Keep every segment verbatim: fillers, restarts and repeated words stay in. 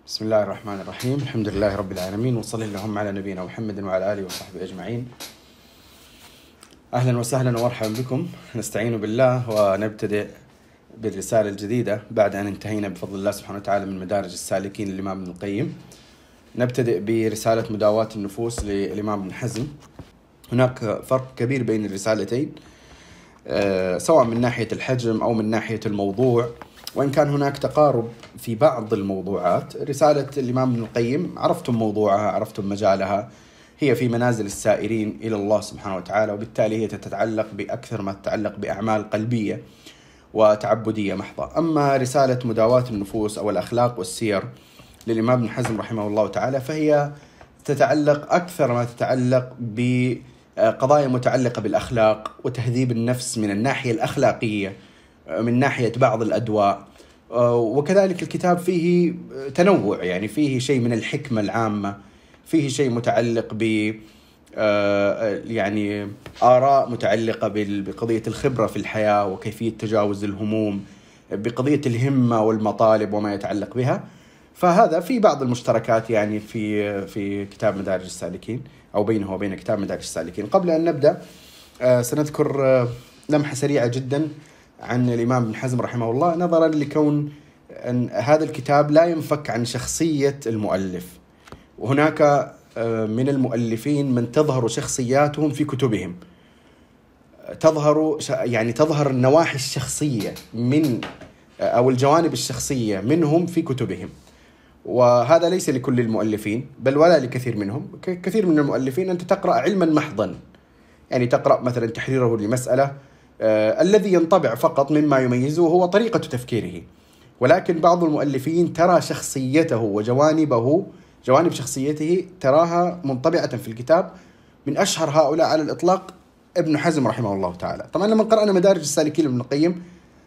بسم الله الرحمن الرحيم. الحمد لله رب العالمين، وصلى اللهم على نبينا محمد وعلى آله وصحبه أجمعين. أهلا وسهلا ومرحبا بكم. نستعين بالله ونبتدئ بالرسالة الجديدة بعد أن انتهينا بفضل الله سبحانه وتعالى من مدارج السالكين للإمام ابن القيم. نبتدئ برسالة مداواة النفوس للإمام ابن حزم. هناك فرق كبير بين الرسالتين، سواء من ناحية الحجم أو من ناحية الموضوع، وإن كان هناك تقارب في بعض الموضوعات. رسالة الإمام ابن القيم عرفتم موضوعها، عرفتم مجالها، هي في منازل السائرين إلى الله سبحانه وتعالى، وبالتالي هي تتعلق بأكثر ما تتعلق بأعمال قلبية وتعبدية محضة. أما رسالة مداواة النفوس أو الأخلاق والسير للإمام ابن حزم رحمه الله تعالى فهي تتعلق أكثر ما تتعلق بقضايا متعلقة بالأخلاق وتهذيب النفس من الناحية الأخلاقية، من ناحية بعض الأدواء. وكذلك الكتاب فيه تنوع، يعني فيه شيء من الحكمة العامة، فيه شيء متعلق ب يعني آراء متعلقة بقضية الخبرة في الحياة وكيفية تجاوز الهموم، بقضية الهمة والمطالب وما يتعلق بها. فهذا في بعض المشتركات يعني في في كتاب مدارج السالكين، أو بينه وبين كتاب مدارج السالكين. قبل أن نبدأ سنذكر لمحة سريعة جدا عن الإمام ابن حزم رحمه الله، نظرا لكون أن هذا الكتاب لا ينفك عن شخصية المؤلف. وهناك من المؤلفين من تظهر شخصياتهم في كتبهم، تظهر يعني تظهر النواحي الشخصية من أو الجوانب الشخصية منهم في كتبهم، وهذا ليس لكل المؤلفين بل ولا لكثير منهم. كثير من المؤلفين أنت تقرأ علما محضا، يعني تقرأ مثلا تحريره لمسألة، آه الذي ينطبع فقط مما يميزه هو طريقة تفكيره. ولكن بعض المؤلفين ترى شخصيته وجوانبه جوانب شخصيته تراها منطبعة في الكتاب. من أشهر هؤلاء على الإطلاق ابن حزم رحمه الله تعالى. طبعا لما قرأنا مدارج السالكين لابن القيم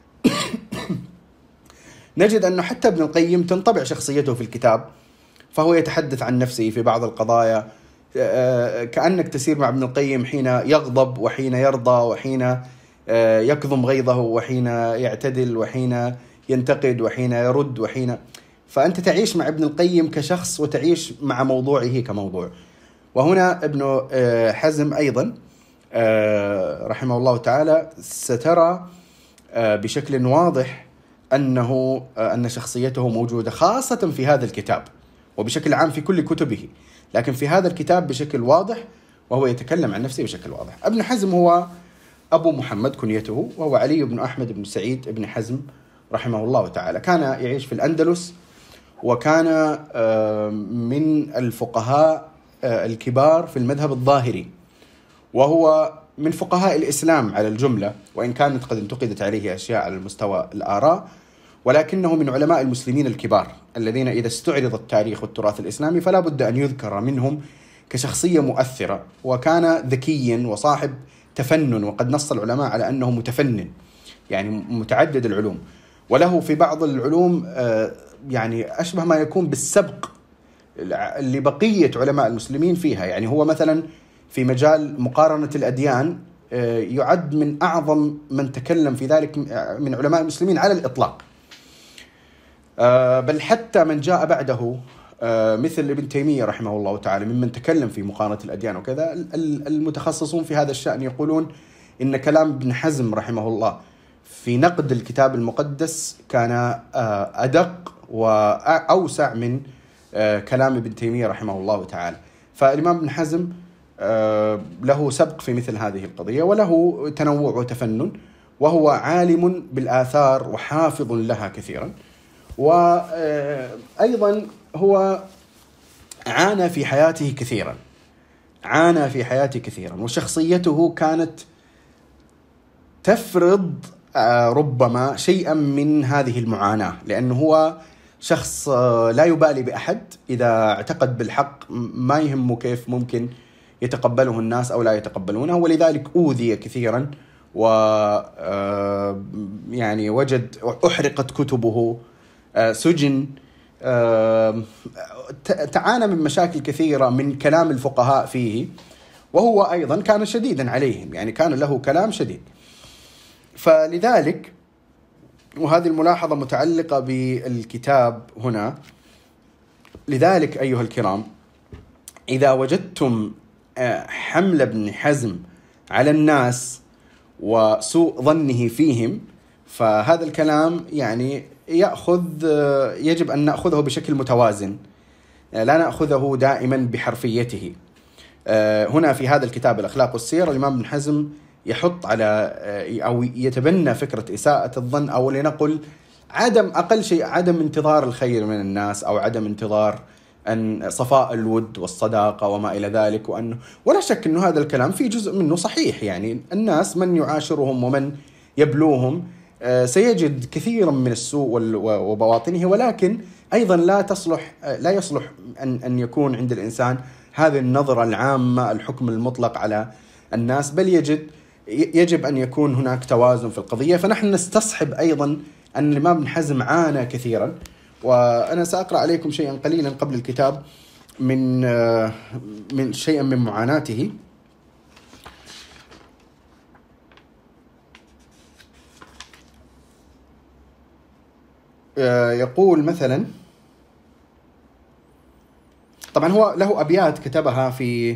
نجد أنه حتى ابن القيم تنطبع شخصيته في الكتاب، فهو يتحدث عن نفسه في بعض القضايا كأنك تسير مع ابن القيم حين يغضب وحين يرضى، وحين يكظم غيظه، وحين يعتدل، وحين ينتقد، وحين يرد، وحين فأنت تعيش مع ابن القيم كشخص وتعيش مع موضوعه كموضوع. وهنا ابن حزم أيضا رحمه الله تعالى سترى بشكل واضح أنه أن شخصيته موجودة، خاصة في هذا الكتاب وبشكل عام في كل كتبه، لكن في هذا الكتاب بشكل واضح، وهو يتكلم عن نفسه بشكل واضح. ابن حزم هو أبو محمد كنيته، وهو علي بن أحمد بن سعيد بن حزم رحمه الله تعالى. كان يعيش في الأندلس، وكان من الفقهاء الكبار في المذهب الظاهري، وهو من فقهاء الإسلام على الجملة، وإن كانت قد انتقدت عليه أشياء على المستوى الآراء، ولكنه من علماء المسلمين الكبار الذين إذا استعرض التاريخ والتراث الإسلامي فلا بد أن يذكر منهم كشخصية مؤثرة. وكان ذكيا وصاحب تفنن، وقد نص العلماء على أنه متفنن، يعني متعدد العلوم، وله في بعض العلوم يعني أشبه ما يكون بالسبق لبقية علماء المسلمين فيها. يعني هو مثلا في مجال مقارنة الأديان يعد من أعظم من تكلم في ذلك من علماء المسلمين على الإطلاق، بل حتى من جاء بعده مثل ابن تيمية رحمه الله تعالى ممن تكلم في مقارنة الأديان وكذا. المتخصصون في هذا الشأن يقولون إن كلام ابن حزم رحمه الله في نقد الكتاب المقدس كان أدق وأوسع من كلام ابن تيمية رحمه الله تعالى. فالإمام ابن حزم له سبق في مثل هذه القضية، وله تنوع وتفنن، وهو عالم بالآثار وحافظ لها كثيرا. وأيضا هو عانى في حياته كثيرا عانى في حياته كثيرا وشخصيته كانت تفرض ربما شيئا من هذه المعاناة، لأنه هو شخص لا يبالي بأحد. إذا اعتقد بالحق ما يهمه كيف ممكن يتقبله الناس أو لا يتقبلونه، ولذلك أوذي كثيرا، و يعني وجد أحرقت كتبه، سجن، تعانى من مشاكل كثيرة من كلام الفقهاء فيه، وهو أيضا كان شديدا عليهم، يعني كان له كلام شديد. فلذلك، وهذه الملاحظة متعلقة بالكتاب هنا، لذلك أيها الكرام، إذا وجدتم حمل ابن حزم على الناس وسوء ظنه فيهم، فهذا الكلام يعني يأخذ يجب أن نأخذه بشكل متوازن، لا نأخذه دائما بحرفيته. هنا في هذا الكتاب الأخلاق والسير، الإمام ابن حزم يحط على أو يتبنى فكرة إساءة الظن، أو لنقل عدم أقل شيء عدم انتظار الخير من الناس، أو عدم انتظار أن صفاء الود والصداقة وما إلى ذلك. وأنه ولا شك أنه هذا الكلام في جزء منه صحيح، يعني الناس من يعاشرهم ومن يبلوهم سيجد كثيرا من السوء وبواطنه، ولكن أيضا لا تصلح لا يصلح أن أن يكون عند الإنسان هذه النظرة العامة، الحكم المطلق على الناس، بل يجد يجب أن يكون هناك توازن في القضية. فنحن نستصحب أيضا أن الإمام ابن حزم عانى كثيرا، وأنا سأقرأ عليكم شيئا قليلا قبل الكتاب من من شيئا من معاناته. يقول مثلا، طبعا هو له أبيات كتبها في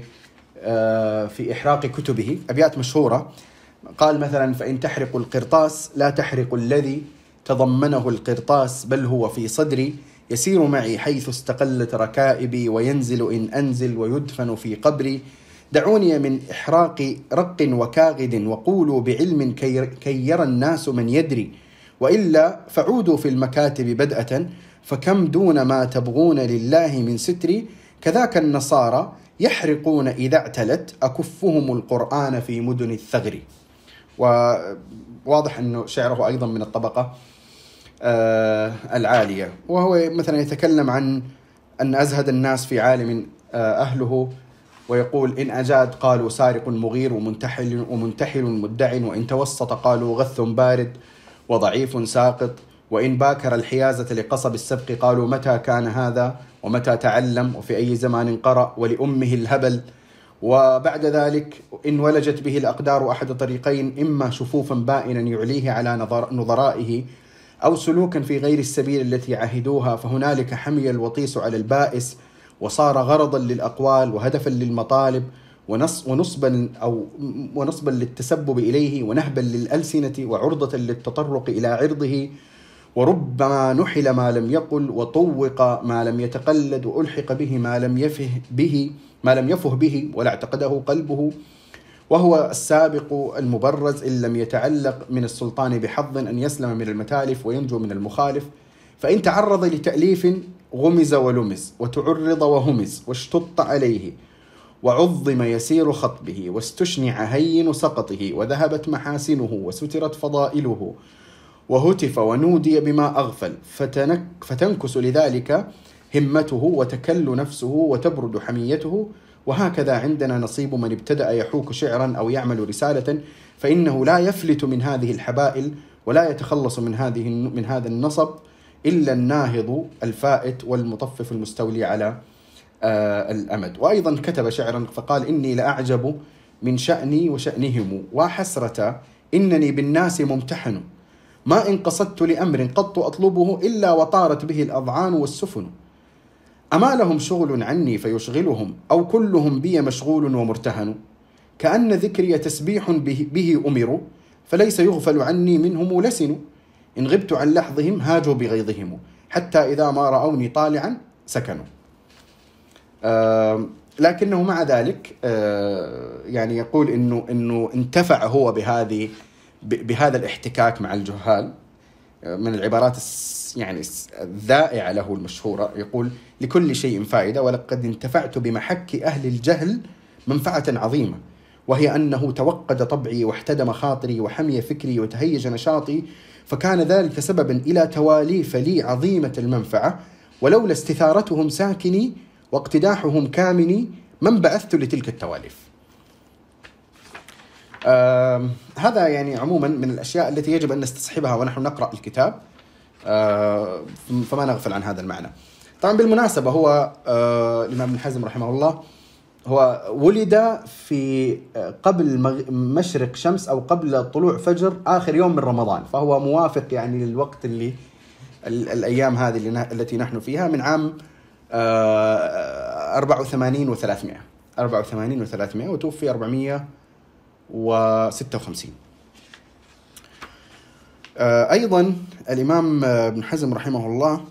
في إحراق كتبه، أبيات مشهورة. قال مثلا: فإن تحرق القرطاس لا تحرق الذي تضمنه القرطاس، بل هو في صدري يسير معي حيث استقلت ركائبي، وينزل إن أنزل ويدفن في قبري. دعوني من إحراق رق وكاغد، وقولوا بعلم كي يرى الناس من يدري، وإلا فعودوا في المكاتب بدءة، فكم دون ما تبغون لله من ستري. كذاك النصارى يحرقون إذا اعتلت أكفهم القرآن في مدن الثغر. وواضح أنه شعره أيضا من الطبقة آه العالية. وهو مثلا يتكلم عن أن أزهد الناس في عالم آه أهله، ويقول: إن أجاد قالوا سارق مغير، ومنتحل ومنتحل مدع، وإن توسط قالوا غث بارد وضعيف ساقط، وإن باكر الحيازة لقصب السبق قالوا متى كان هذا ومتى تعلم وفي أي زمان قرأ ولأمه الهبل. وبعد ذلك: إن ولجت به الأقدار أحد طريقين، إما شفوفا بائنا يعليه على نظرائه، أو سلوكا في غير السبيل التي عهدوها، فهنالك حمي الوطيس على البائس، وصار غرضا للأقوال وهدفا للمطالب، ونص ونصبا أو ونصبا للتسبب إليه، ونهبا للألسنة، وعرضة للتطرق إلى عرضه. وربما نحل ما لم يقل، وطوق ما لم يتقلد، وألحق به ما لم يفه به ما لم يفه به ولا اعتقده قلبه. وهو السابق المبرز إن لم يتعلق من السلطان بحظ أن يسلم من المتالف وينجو من المخالف. فإن تعرض لتأليف غمز ولمز، وتعرض وهمز، واشتط عليه، وعظم يسير خطبه، واستشنع هين سقطه، وذهبت محاسنه وسترت فضائله، وهتف ونودي بما أغفل، فتنك فتنكس لذلك همته، وتكل نفسه، وتبرد حميته. وهكذا عندنا نصيب من ابتدأ يحوك شعرا أو يعمل رسالة، فإنه لا يفلت من هذه الحبائل، ولا يتخلص من هذه من هذا النصب إلا الناهض الفائت والمطفف المستولي على آه الأمد. وأيضا كتب شعرا فقال: إني لأعجب من شأني وشأنهم، وحسرة إنني بالناس ممتحن، ما إن قصدت لأمر قط أطلبه، إلا وطارت به الأضعان والسفن. أما لهم شغل عني فيشغلهم، أو كلهم بي مشغول ومرتهن، كأن ذكري تسبيح به, به أمروا، فليس يغفل عني منهم لسن. إن غبت عن لحظهم هاجوا بغيظهم، حتى إذا ما رأوني طالعا سكنوا. آه لكنه مع ذلك آه يعني يقول إنه إنه انتفع هو بهذه بهذا الاحتكاك مع الجهال. من العبارات يعني الذائعة له المشهورة، يقول: لكل شيء فائدة، ولقد انتفعت بمحك أهل الجهل منفعة عظيمة، وهي أنه توقد طبعي واحتدم خاطري وحمي فكري وتهيج نشاطي، فكان ذلك سببا إلى تواليف لي عظيمة المنفعة، ولولا استثارتهم ساكني واقتداحهم كامني من بعثت لتلك التواليف. آه هذا يعني عموما من الأشياء التي يجب أن نستصحبها ونحن نقرأ الكتاب، آه فما نغفل عن هذا المعنى. طبعا بالمناسبة هو آه الإمام ابن حزم رحمه الله هو ولد في قبل مشرق شمس أو قبل طلوع فجر آخر يوم من رمضان، فهو موافق يعني للوقت اللي الأيام هذه التي نحن فيها من عام أربعة وثمانين وثلاثمائة أربعة وثمانين وثلاثمائة وتوفي أربعمائة وستة وخمسين. أيضا الإمام ابن حزم رحمه الله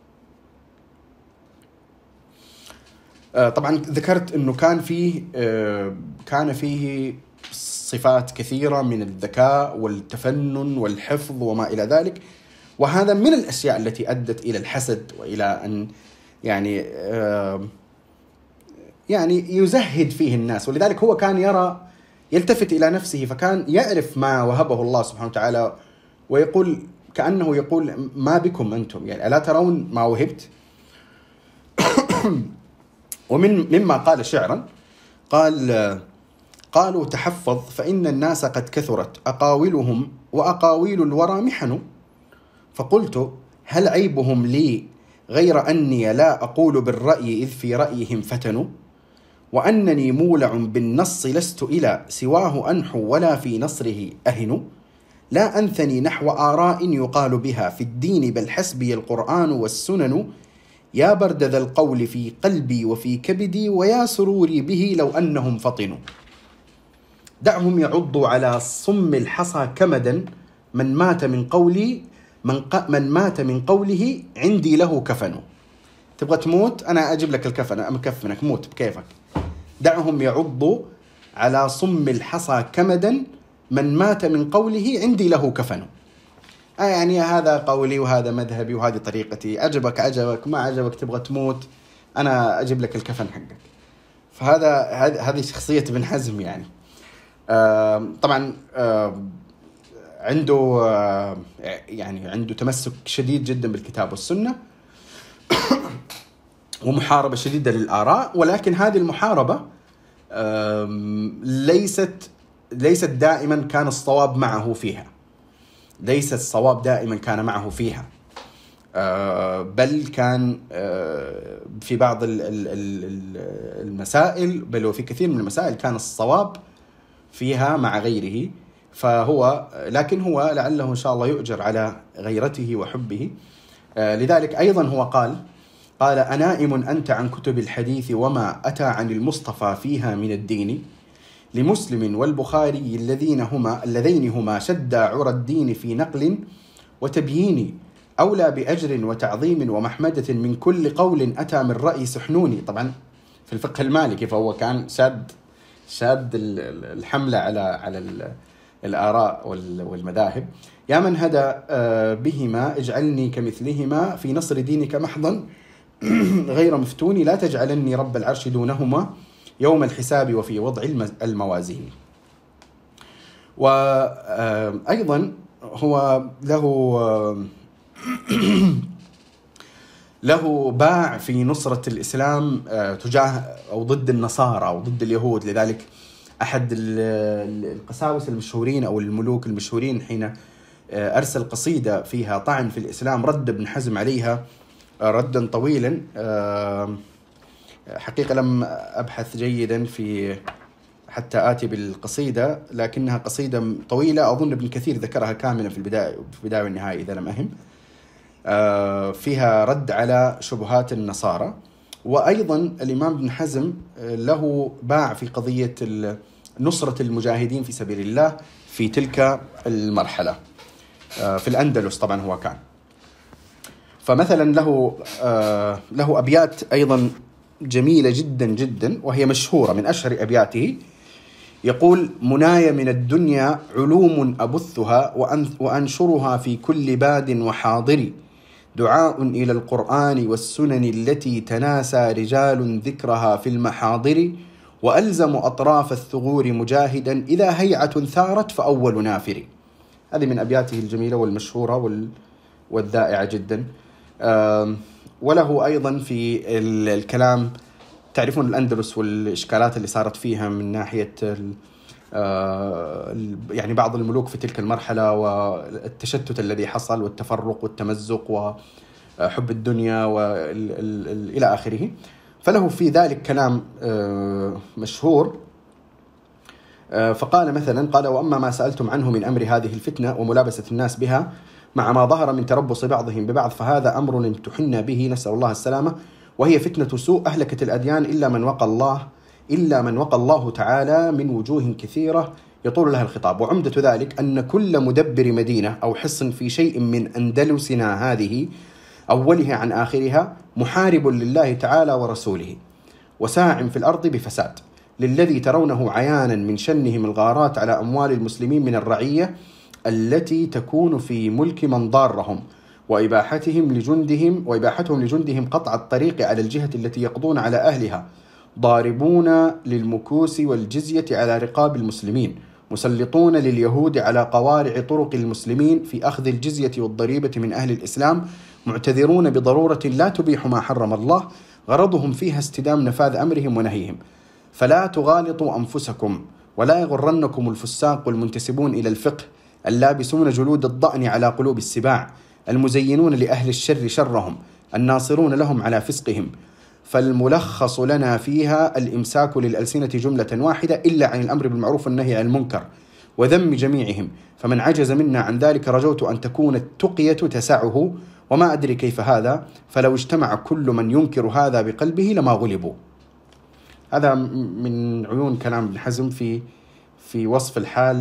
طبعا ذكرت أنه كان فيه كان فيه صفات كثيرة من الذكاء والتفنن والحفظ وما إلى ذلك، وهذا من الأشياء التي أدت إلى الحسد وإلى أن يعني يعني يزهد فيه الناس، ولذلك هو كان يرى يلتفت إلى نفسه فكان يعرف ما وهبه الله سبحانه وتعالى، ويقول كأنه يقول ما بكم أنتم، يعني ألا ترون ما وهبت؟ ومن مما قال شعرا قال قالوا تحفظ فإن الناس قد كثرت أقاولهم وأقاويل الورى محن، فقلت هل عيبهم لي غير أني لا أقول بالرأي إذ في رأيهم فتنوا، وأنني مولع بالنص لست إلى سواه أنحو ولا في نصره أهن، لا أنثني نحو آراء يقال بها في الدين بل حسبي القرآن والسنن، يا برد ذا القول في قلبي وفي كبدي ويا سروري به لو أنهم فطنوا، دعهم يعضوا على صم الحصى كمدا من مات من قولي من, من مات من قوله عندي له كفن. تبغى تموت أنا أجيب لك الكفن أمكفنك موت بكيفك. دعهم يعضوا على صم الحصى كمدا من مات من قوله عندي له كفن. آه يعني هذا قولي وهذا مذهبي وهذه طريقتي، عجبك عجبك ما عجبك تبغى تموت أنا أجيب لك الكفن حقك. فهذا هذه شخصية ابن حزم يعني. آه طبعا آه عنده آه يعني عنده تمسك شديد جدا بالكتاب والسنة ومحاربة شديدة للآراء، ولكن هذه المحاربة آه ليست ليست دائما كان الصواب معه فيها، ليس الصواب دائما كان معه فيها، آه بل كان آه في بعض المسائل بل وفي كثير من المسائل كان الصواب فيها مع غيره. فهو لكن هو لعله إن شاء الله يؤجر على غيرته وحبه. آه لذلك أيضا هو قال قال أنائم أنت عن كتب الحديث وما أتى عن المصطفى فيها من الدين، لمسلم والبخاري الذين هما اللذين هما شدا عرى الدين في نقل وتبيين، أولى بأجر وتعظيم ومحمدة من كل قول أتى من رأي سحنوني. طبعا في الفقه المالكي فهو كان شاد شاد الحملة على على الآراء والمذاهب. يا من هدى بهما اجعلني كمثلهما في نصر دينك محضا غير مفتوني، لا تجعلني رب العرش دونهما يوم الحساب وفي وضع الموازين. وأيضا هو له له باع في نصرة الإسلام تجاه أو ضد النصارى أو ضد اليهود. لذلك أحد القساوسة المشهورين أو الملوك المشهورين حين أرسل قصيدة فيها طعن في الإسلام رد ابن حزم عليها ردا طويلا. حقيقة لم أبحث جيدا في حتى آتي بالقصيدة، لكنها قصيدة طويلة أظن ابن كثير ذكرها كاملا في البداية في البداية والنهاية إذا لم أهم، فيها رد على شبهات النصارى. وأيضا الإمام ابن حزم له باع في قضية نصرة المجاهدين في سبيل الله في تلك المرحلة في الأندلس. طبعا هو كان فمثلا له له أبيات أيضا جميلة جدا جدا وهي مشهورة من أشهر أبياته. يقول مناي من الدنيا علوم أبثها وأنشرها في كل باد وحاضر، دعاء إلى القرآن والسنن التي تناسى رجال ذكرها في المحاضر، وألزم أطراف الثغور مجاهدا إذا هيعة ثارت فأول نافر. هذه من أبياته الجميلة والمشهورة والذائعة جدا. وله أيضا في الكلام تعرفون الأندلس والإشكالات اللي صارت فيها من ناحية يعني بعض الملوك في تلك المرحلة والتشتت الذي حصل والتفرق والتمزق وحب الدنيا وإلى آخره. فله في ذلك كلام مشهور. فقال مثلا قال وأما ما سألتم عنه من أمر هذه الفتنة وملابسة الناس بها مع ما ظهر من تربص بعضهم ببعض فهذا أمر امتحنا به نسأل الله السلامة وهي فتنة سوء أهلكت الأديان إلا من وقى الله إلا من وقى الله تعالى من وجوه كثيرة يطول لها الخطاب. وعمدة ذلك أن كل مدبر مدينة أو حصن في شيء من أندلسنا هذه أولها عن آخرها محارب لله تعالى ورسوله وساع في الأرض بفساد، للذي ترونه عيانا من شنهم الغارات على أموال المسلمين من الرعية التي تكون في ملك من ضارهم، وإباحتهم لجندهم وإباحتهم لجندهم قطع الطريق على الجهة التي يقضون على أهلها، ضاربون للمكوس والجزية على رقاب المسلمين، مسلطون لليهود على قوارع طرق المسلمين في أخذ الجزية والضريبة من أهل الإسلام، معتذرون بضرورة لا تبيح ما حرم الله، غرضهم فيها استدام نفاذ أمرهم ونهيهم. فلا تغالطوا أنفسكم ولا يغرنكم الفساق والمنتسبون إلى الفقه اللابسون جلود الضأن على قلوب السباع، المزينون لأهل الشر شرهم، الناصرون لهم على فسقهم. فالملخص لنا فيها الإمساك للألسنة جملة واحدة إلا عن الأمر بالمعروف والنهي عن المنكر وذم جميعهم، فمن عجز منا عن ذلك رجوت أن تكون التقية تسعه، وما أدري كيف هذا، فلو اجتمع كل من ينكر هذا بقلبه لما غلبوا. هذا من عيون كلام ابن حزم في في وصف الحال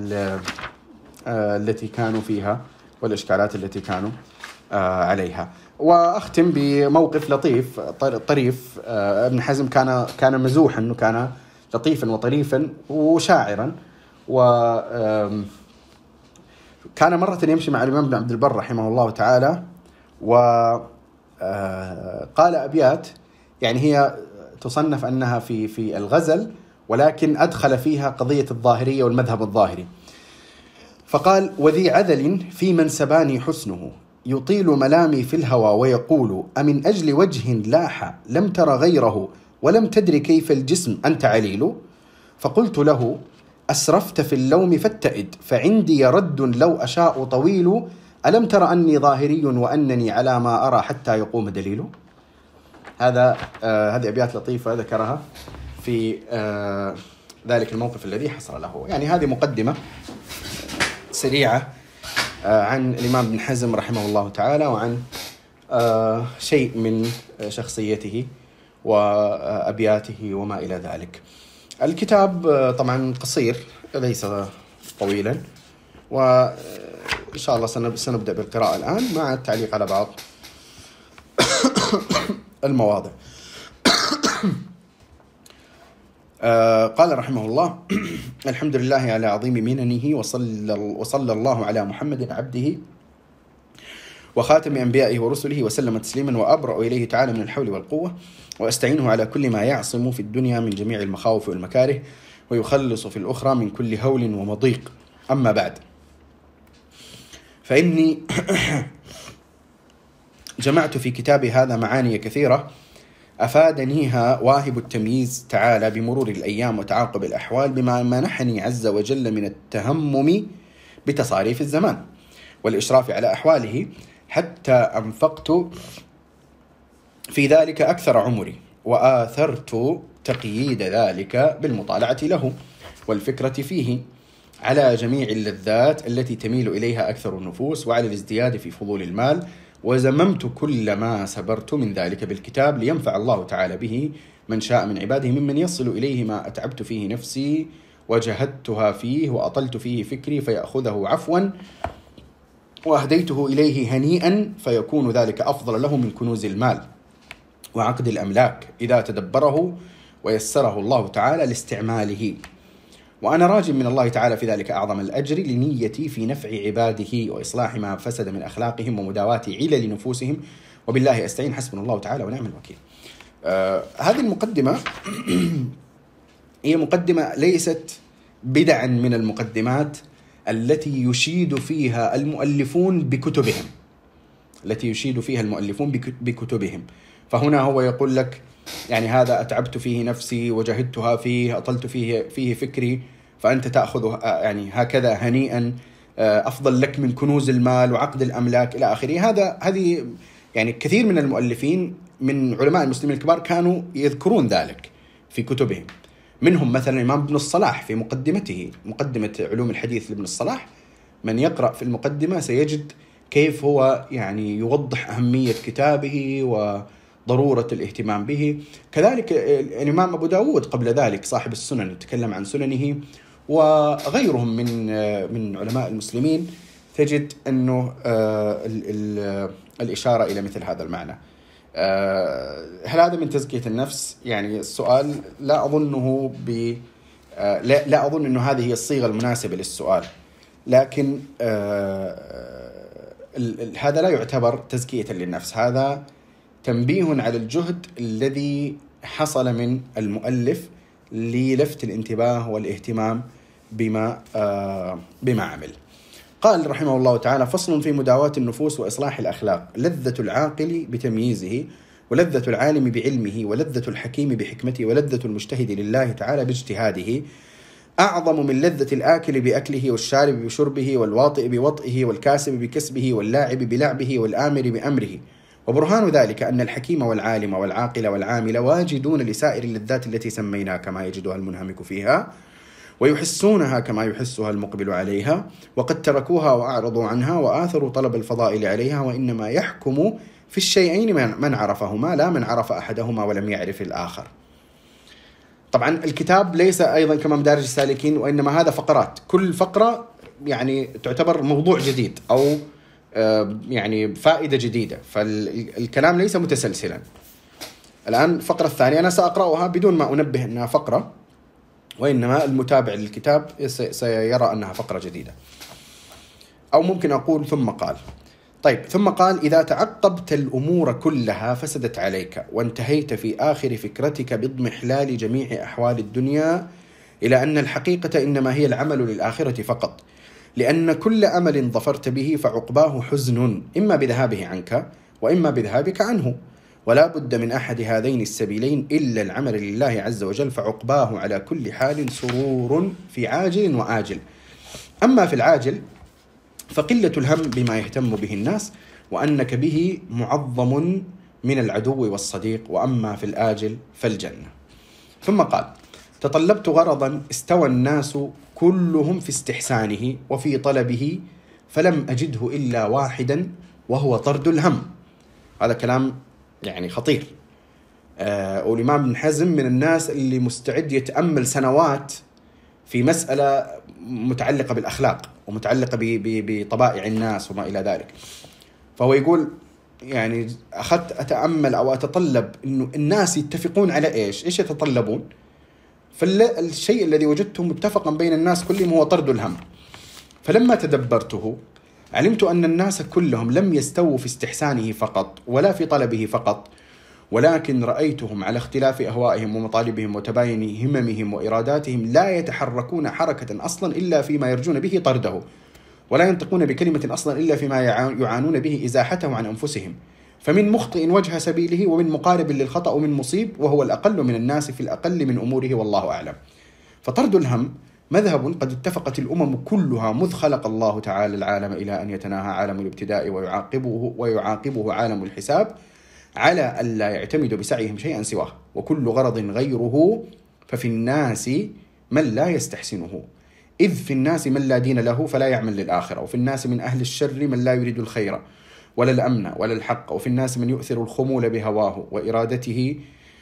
التي كانوا فيها والإشكالات التي كانوا عليها. وأختم بموقف لطيف طريف. ابن حزم كان كان مزوحا، أنه كان لطيفا وطريفا وشاعرا، وكان مرة يمشي مع الإمام ابن عبد البر رحمه الله تعالى، وقال أبيات يعني هي تصنف أنها في في الغزل، ولكن أدخل فيها قضية الظاهرية والمذهب الظاهري. فقال: وذي عذل في من سباني حسنه، يطيل ملامي في الهوى ويقول: أمن أجل وجه لاح لم تر غيره، ولم تدر كيف الجسم أنت عليل. فقلت له: أسرفت في اللوم فاتئد، فعندي رد لو أشاء طويل، ألم تر أني ظاهري وأنني على ما أرى حتى يقوم دليل. هذا آه هذه أبيات لطيفة ذكرها في آه ذلك الموقف الذي حصل له. يعني هذه مقدمة سريعة آه عن الإمام ابن حزم رحمه الله تعالى، وعن آه شيء من شخصيته وأبياته وما إلى ذلك. الكتاب آه طبعا قصير ليس طويلا، وإن شاء الله سنبدأ بالقراءة الآن مع التعليق على بعض المواضع. آه قال رحمه الله: الحمد لله على عظيم مننه، وصلى, وصلى الله على محمد عبده وخاتم أنبيائه ورسله، وسلم تسليما، وأبرأ إليه تعالى من الحول والقوة، وأستعينه على كل ما يعصم في الدنيا من جميع المخاوف والمكاره، ويخلص في الأخرى من كل هول ومضيق. أما بعد، فإني جمعت في كتابي هذا معاني كثيرة أفادنيها واهب التمييز تعالى بمرور الأيام وتعاقب الأحوال، بما منحني عز وجل من التهمم بتصاريف الزمان والإشراف على أحواله، حتى أنفقت في ذلك أكثر عمري، وآثرت تقييد ذلك بالمطالعة له والفكرة فيه على جميع اللذات التي تميل إليها أكثر النفوس، وعلى الازدياد في فضول المال، وزممت كل ما سبرت من ذلك بالكتاب لينفع الله تعالى به من شاء من عباده، ممن يصل إليه ما أتعبت فيه نفسي وجهدتها فيه وأطلت فيه فكري فيأخذه عفوا، وأهديته إليه هنيئا فيكون ذلك أفضل له من كنوز المال وعقد الأملاك إذا تدبره ويسره الله تعالى لاستعماله. وأنا راج من الله تعالى في ذلك أعظم الأجر لنيتي في نفع عباده وإصلاح ما فسد من أخلاقهم ومداواة علل نفوسهم، وبالله أستعين، حسبنا الله تعالى ونعم الوكيل. آه هذه المقدمة هي مقدمة ليست بدعا من المقدمات التي يشيد فيها المؤلفون بكتبهم التي يشيد فيها المؤلفون بكتبهم. فهنا هو يقول لك يعني هذا أتعبت فيه نفسي وجهدتها فيه، أطلت فيه فيه فكري، فأنت تأخذه يعني هكذا هنيئا، أفضل لك من كنوز المال وعقد الأملاك إلى آخره. هذا هذه يعني كثير من المؤلفين من علماء المسلمين الكبار كانوا يذكرون ذلك في كتبهم. منهم مثلا الإمام ابن الصلاح في مقدمته، مقدمة علوم الحديث لابن الصلاح، من يقرأ في المقدمة سيجد كيف هو يعني يوضح أهمية كتابه و ضرورة الاهتمام به. كذلك الإمام أبو داود قبل ذلك صاحب السنن يتكلم عن سننه، وغيرهم من من علماء المسلمين تجد أنه الإشارة إلى مثل هذا المعنى. هل هذا من تزكية النفس؟ يعني السؤال لا أظنه ب لا, لا أظن أنه هذه هي الصيغة المناسبة للسؤال، لكن هذا لا يعتبر تزكية للنفس، هذا تنبيه على الجهد الذي حصل من المؤلف للفت الانتباه والاهتمام بما بما عمل. قال رحمه الله تعالى: فصل في مداواة النفوس وإصلاح الأخلاق: لذة العاقل بتمييزه، ولذة العالم بعلمه، ولذة الحكيم بحكمته، ولذة المجتهد لله تعالى باجتهاده أعظم من لذة الآكل بأكله، والشارب بشربه، والواطئ بوطئه، والكاسب بكسبه، واللاعب بلعبه، والآمر بأمره. وبرهان ذلك أن الحكيم والعالم والعاقل والعامل واجدون لسائر اللذات التي سميناها كما يجدها المنهمك فيها، ويحسونها كما يحسها المقبل عليها، وقد تركوها وأعرضوا عنها وآثروا طلب الفضائل عليها، وإنما يحكم في الشيئين من عرفهما لا من عرف أحدهما ولم يعرف الآخر. طبعا الكتاب ليس أيضا كما مدارج السالكين، وإنما هذا فقرات، كل فقرة يعني تعتبر موضوع جديد أو يعني فائدة جديدة، فالكلام ليس متسلسلا. الآن الفقرة الثانية أنا سأقرأها بدون ما أنبه أنها فقرة، وإنما المتابع للكتاب سيرى أنها فقرة جديدة. أو ممكن أقول ثم قال. طيب، ثم قال: إذا تعقبت الأمور كلها فسدت عليك، وانتهيت في آخر فكرتك باضمحلال جميع أحوال الدنيا إلى أن الحقيقة إنما هي العمل للآخرة فقط، لأن كل أمل ظفرت به فعقباه حزن، إما بذهابه عنك وإما بذهابك عنه، ولا بد من أحد هذين السبيلين إلا العمل لله عز وجل، فعقباه على كل حال سرور في عاجل وآجل. أما في العاجل فقلة الهم بما يهتم به الناس، وأنك به معظم من العدو والصديق، وأما في الآجل فالجنة. ثم قال: تطلبت غرضا استوى الناس كلهم في استحسانه وفي طلبه، فلم أجده إلا واحدا وهو طرد الهم. هذا كلام يعني خطير. آه والإمام ابن حزم من الناس اللي مستعد يتأمل سنوات في مسألة متعلقة بالأخلاق ومتعلقة بطبائع الناس وما إلى ذلك. فهو يقول يعني أخذت أتأمل أو أتطلب إنه الناس يتفقون على إيش إيش يتطلبون، فالشيء الذي وجدته متفقا بين الناس كلهم هو طرد الهم. فلما تدبرته علمت أن الناس كلهم لم يستووا في استحسانه فقط ولا في طلبه فقط، ولكن رأيتهم على اختلاف أهوائهم ومطالبهم وتباين هممهم وإراداتهم لا يتحركون حركة أصلا إلا فيما يرجون به طرده، ولا ينطقون بكلمة أصلا إلا فيما يعانون به إزاحته عن أنفسهم. فمن مخطئ وجه سبيله، ومن مقارب للخطأ، ومن مصيب، وهو الأقل من الناس في الأقل من أموره، والله أعلم. فطرد الهم مذهب قد اتفقت الأمم كلها مذ خلق الله تعالى العالم إلى أن يتناهى عالم الابتداء ويعاقبه, ويعاقبه عالم الحساب على ألا يعتمد بسعيهم شيئا سواه، وكل غرض غيره. ففي الناس من لا يستحسنه، إذ في الناس من لا دين له فلا يعمل للآخرة، وفي الناس من أهل الشر من لا يريد الخير ولا الأمن ولا الحق، وفي الناس من يؤثر الخمول بهواه وإرادته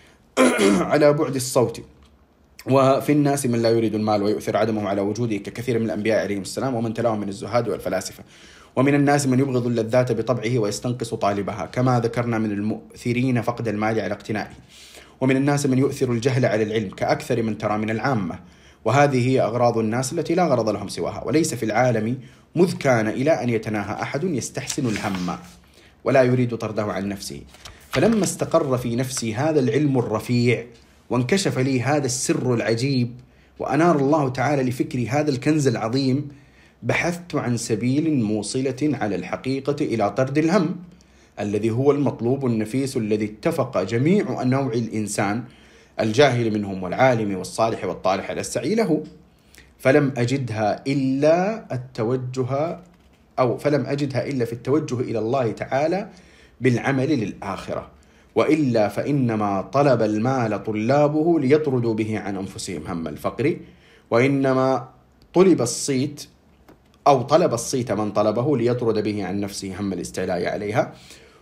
على بعد الصوت، وفي الناس من لا يريد المال ويؤثر عدمه على وجوده ككثير من الأنبياء عليهم السلام ومن تلاهم من الزهاد والفلاسفة. ومن الناس من يبغض اللذات بطبعه ويستنقص طالبها، كما ذكرنا من المؤثرين فقد المال على اقتنائه. ومن الناس من يؤثر الجهل على العلم كأكثر من ترى من العامة. وهذه هي أغراض الناس التي لا غرض لهم سواها. وليس في العالم مذ كان إلى أن يتناهى أحد يستحسن الهم ولا يريد طرده عن نفسه. فلما استقر في نفسي هذا العلم الرفيع، وانكشف لي هذا السر العجيب، وأنار الله تعالى لفكري هذا الكنز العظيم، بحثت عن سبيل موصلة على الحقيقة إلى طرد الهم الذي هو المطلوب النفيس الذي اتفق جميع نوع الإنسان الجاهل منهم والعالم والصالح والطالح على السعي له. فلم أجدها إلا التوجه أو فلم أجدها إلا في التوجه إلى الله تعالى بالعمل للآخرة، وإلا فإنما طلب المال طلابه ليطردوا به عن أنفسهم هم الفقر، وإنما طلب الصيت أو طلب الصيت من طلبه ليطرد به عن نفسه هم الاستعلاء عليها،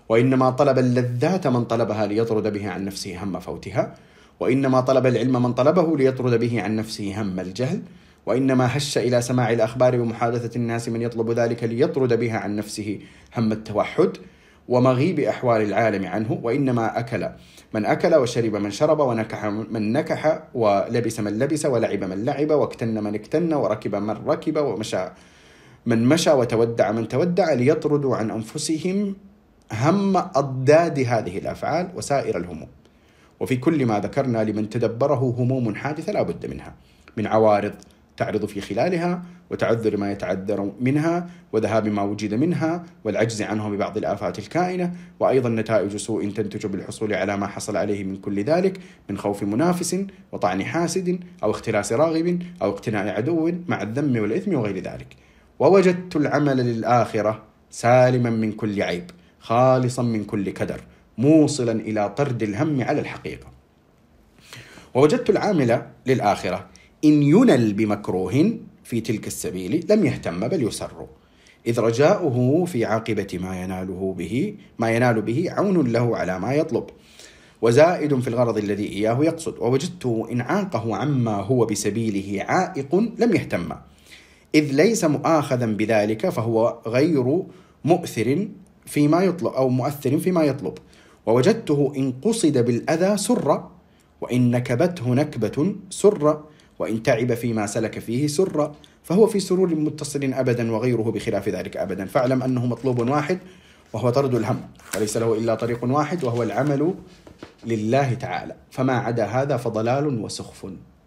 وإنما طلب اللذات من طلبها ليطرد به عن نفسه هم فوتها، وإنما طلب العلم من طلبه ليطرد به عن نفسه هم الجهل، وإنما هش إلى سماع الأخبار ومحادثة الناس من يطلب ذلك ليطرد بها عن نفسه هم التوحد ومغيب أحوال العالم عنه، وإنما أكل من أكل وشرب من شرب ونكح من نكح ولبس من لبس ولعب من لعب واكتن من اكتن وركب من ركب ومشى من مشى وتودع من تودع ليطردوا عن أنفسهم هم أضداد هذه الأفعال وسائر الهموم. وفي كل ما ذكرنا لمن تدبره هموم حادثة لا بد منها من عوارض تعرض في خلالها، وتعذر ما يتعذر منها، وذهاب ما وجد منها، والعجز عنه ببعض الآفات الكائنة، وأيضا نتائج سوء تنتج بالحصول على ما حصل عليه من كل ذلك من خوف منافس وطعن حاسد أو اختلاس راغب أو اقتناع عدو مع الذم والإثم وغير ذلك. ووجدت العمل للآخرة سالما من كل عيب خالصا من كل كدر موصلا إلى طرد الهم على الحقيقة. ووجدت العامل للآخرة إن ينل بمكروه في تلك السبيل لم يهتم بل يسر، إذ رجاؤه في عاقبة ما يناله به ما ينال به عون له على ما يطلب وزائد في الغرض الذي إياه يقصد. ووجدته إن عاقه عما هو بسبيله عائق لم يهتم، إذ ليس مؤاخذا بذلك فهو غير مؤثر فيما يطلب أو مؤثر فيما يطلب. ووجدته إن قصد بالأذى سر، وإن نكبته نكبة سر، وإن تعب فيما سلك فيه سر، فهو في سرور متصل أبدا وغيره بخلاف ذلك أبدا. فاعلم أنه مطلوب واحد وهو طرد الهم، وليس له إلا طريق واحد وهو العمل لله تعالى، فما عدا هذا فضلال وسخف.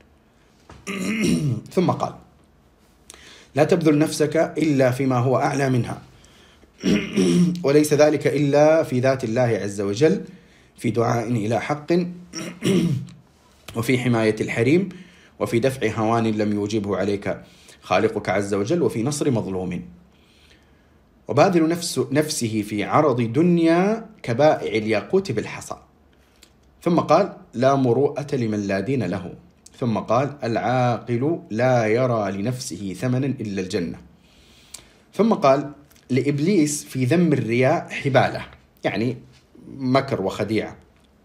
ثم قال: لا تبذل نفسك إلا فيما هو أعلى منها، وليس ذلك إلا في ذات الله عز وجل، في دعاء إلى حق، وفي حماية الحريم، وفي دفع هوان لم يوجبه عليك خالقك عز وجل، وفي نصر مظلوم. وباذل نفس نفسه في عرض دنيا كبائع الياقوت بالحصى. ثم قال: لا مروءة لمن لا دين له. ثم قال: العاقل لا يرى لنفسه ثمنا إلا الجنة. ثم قال: لإبليس في ذم الرياء حبالة، يعني مكر وخديعة.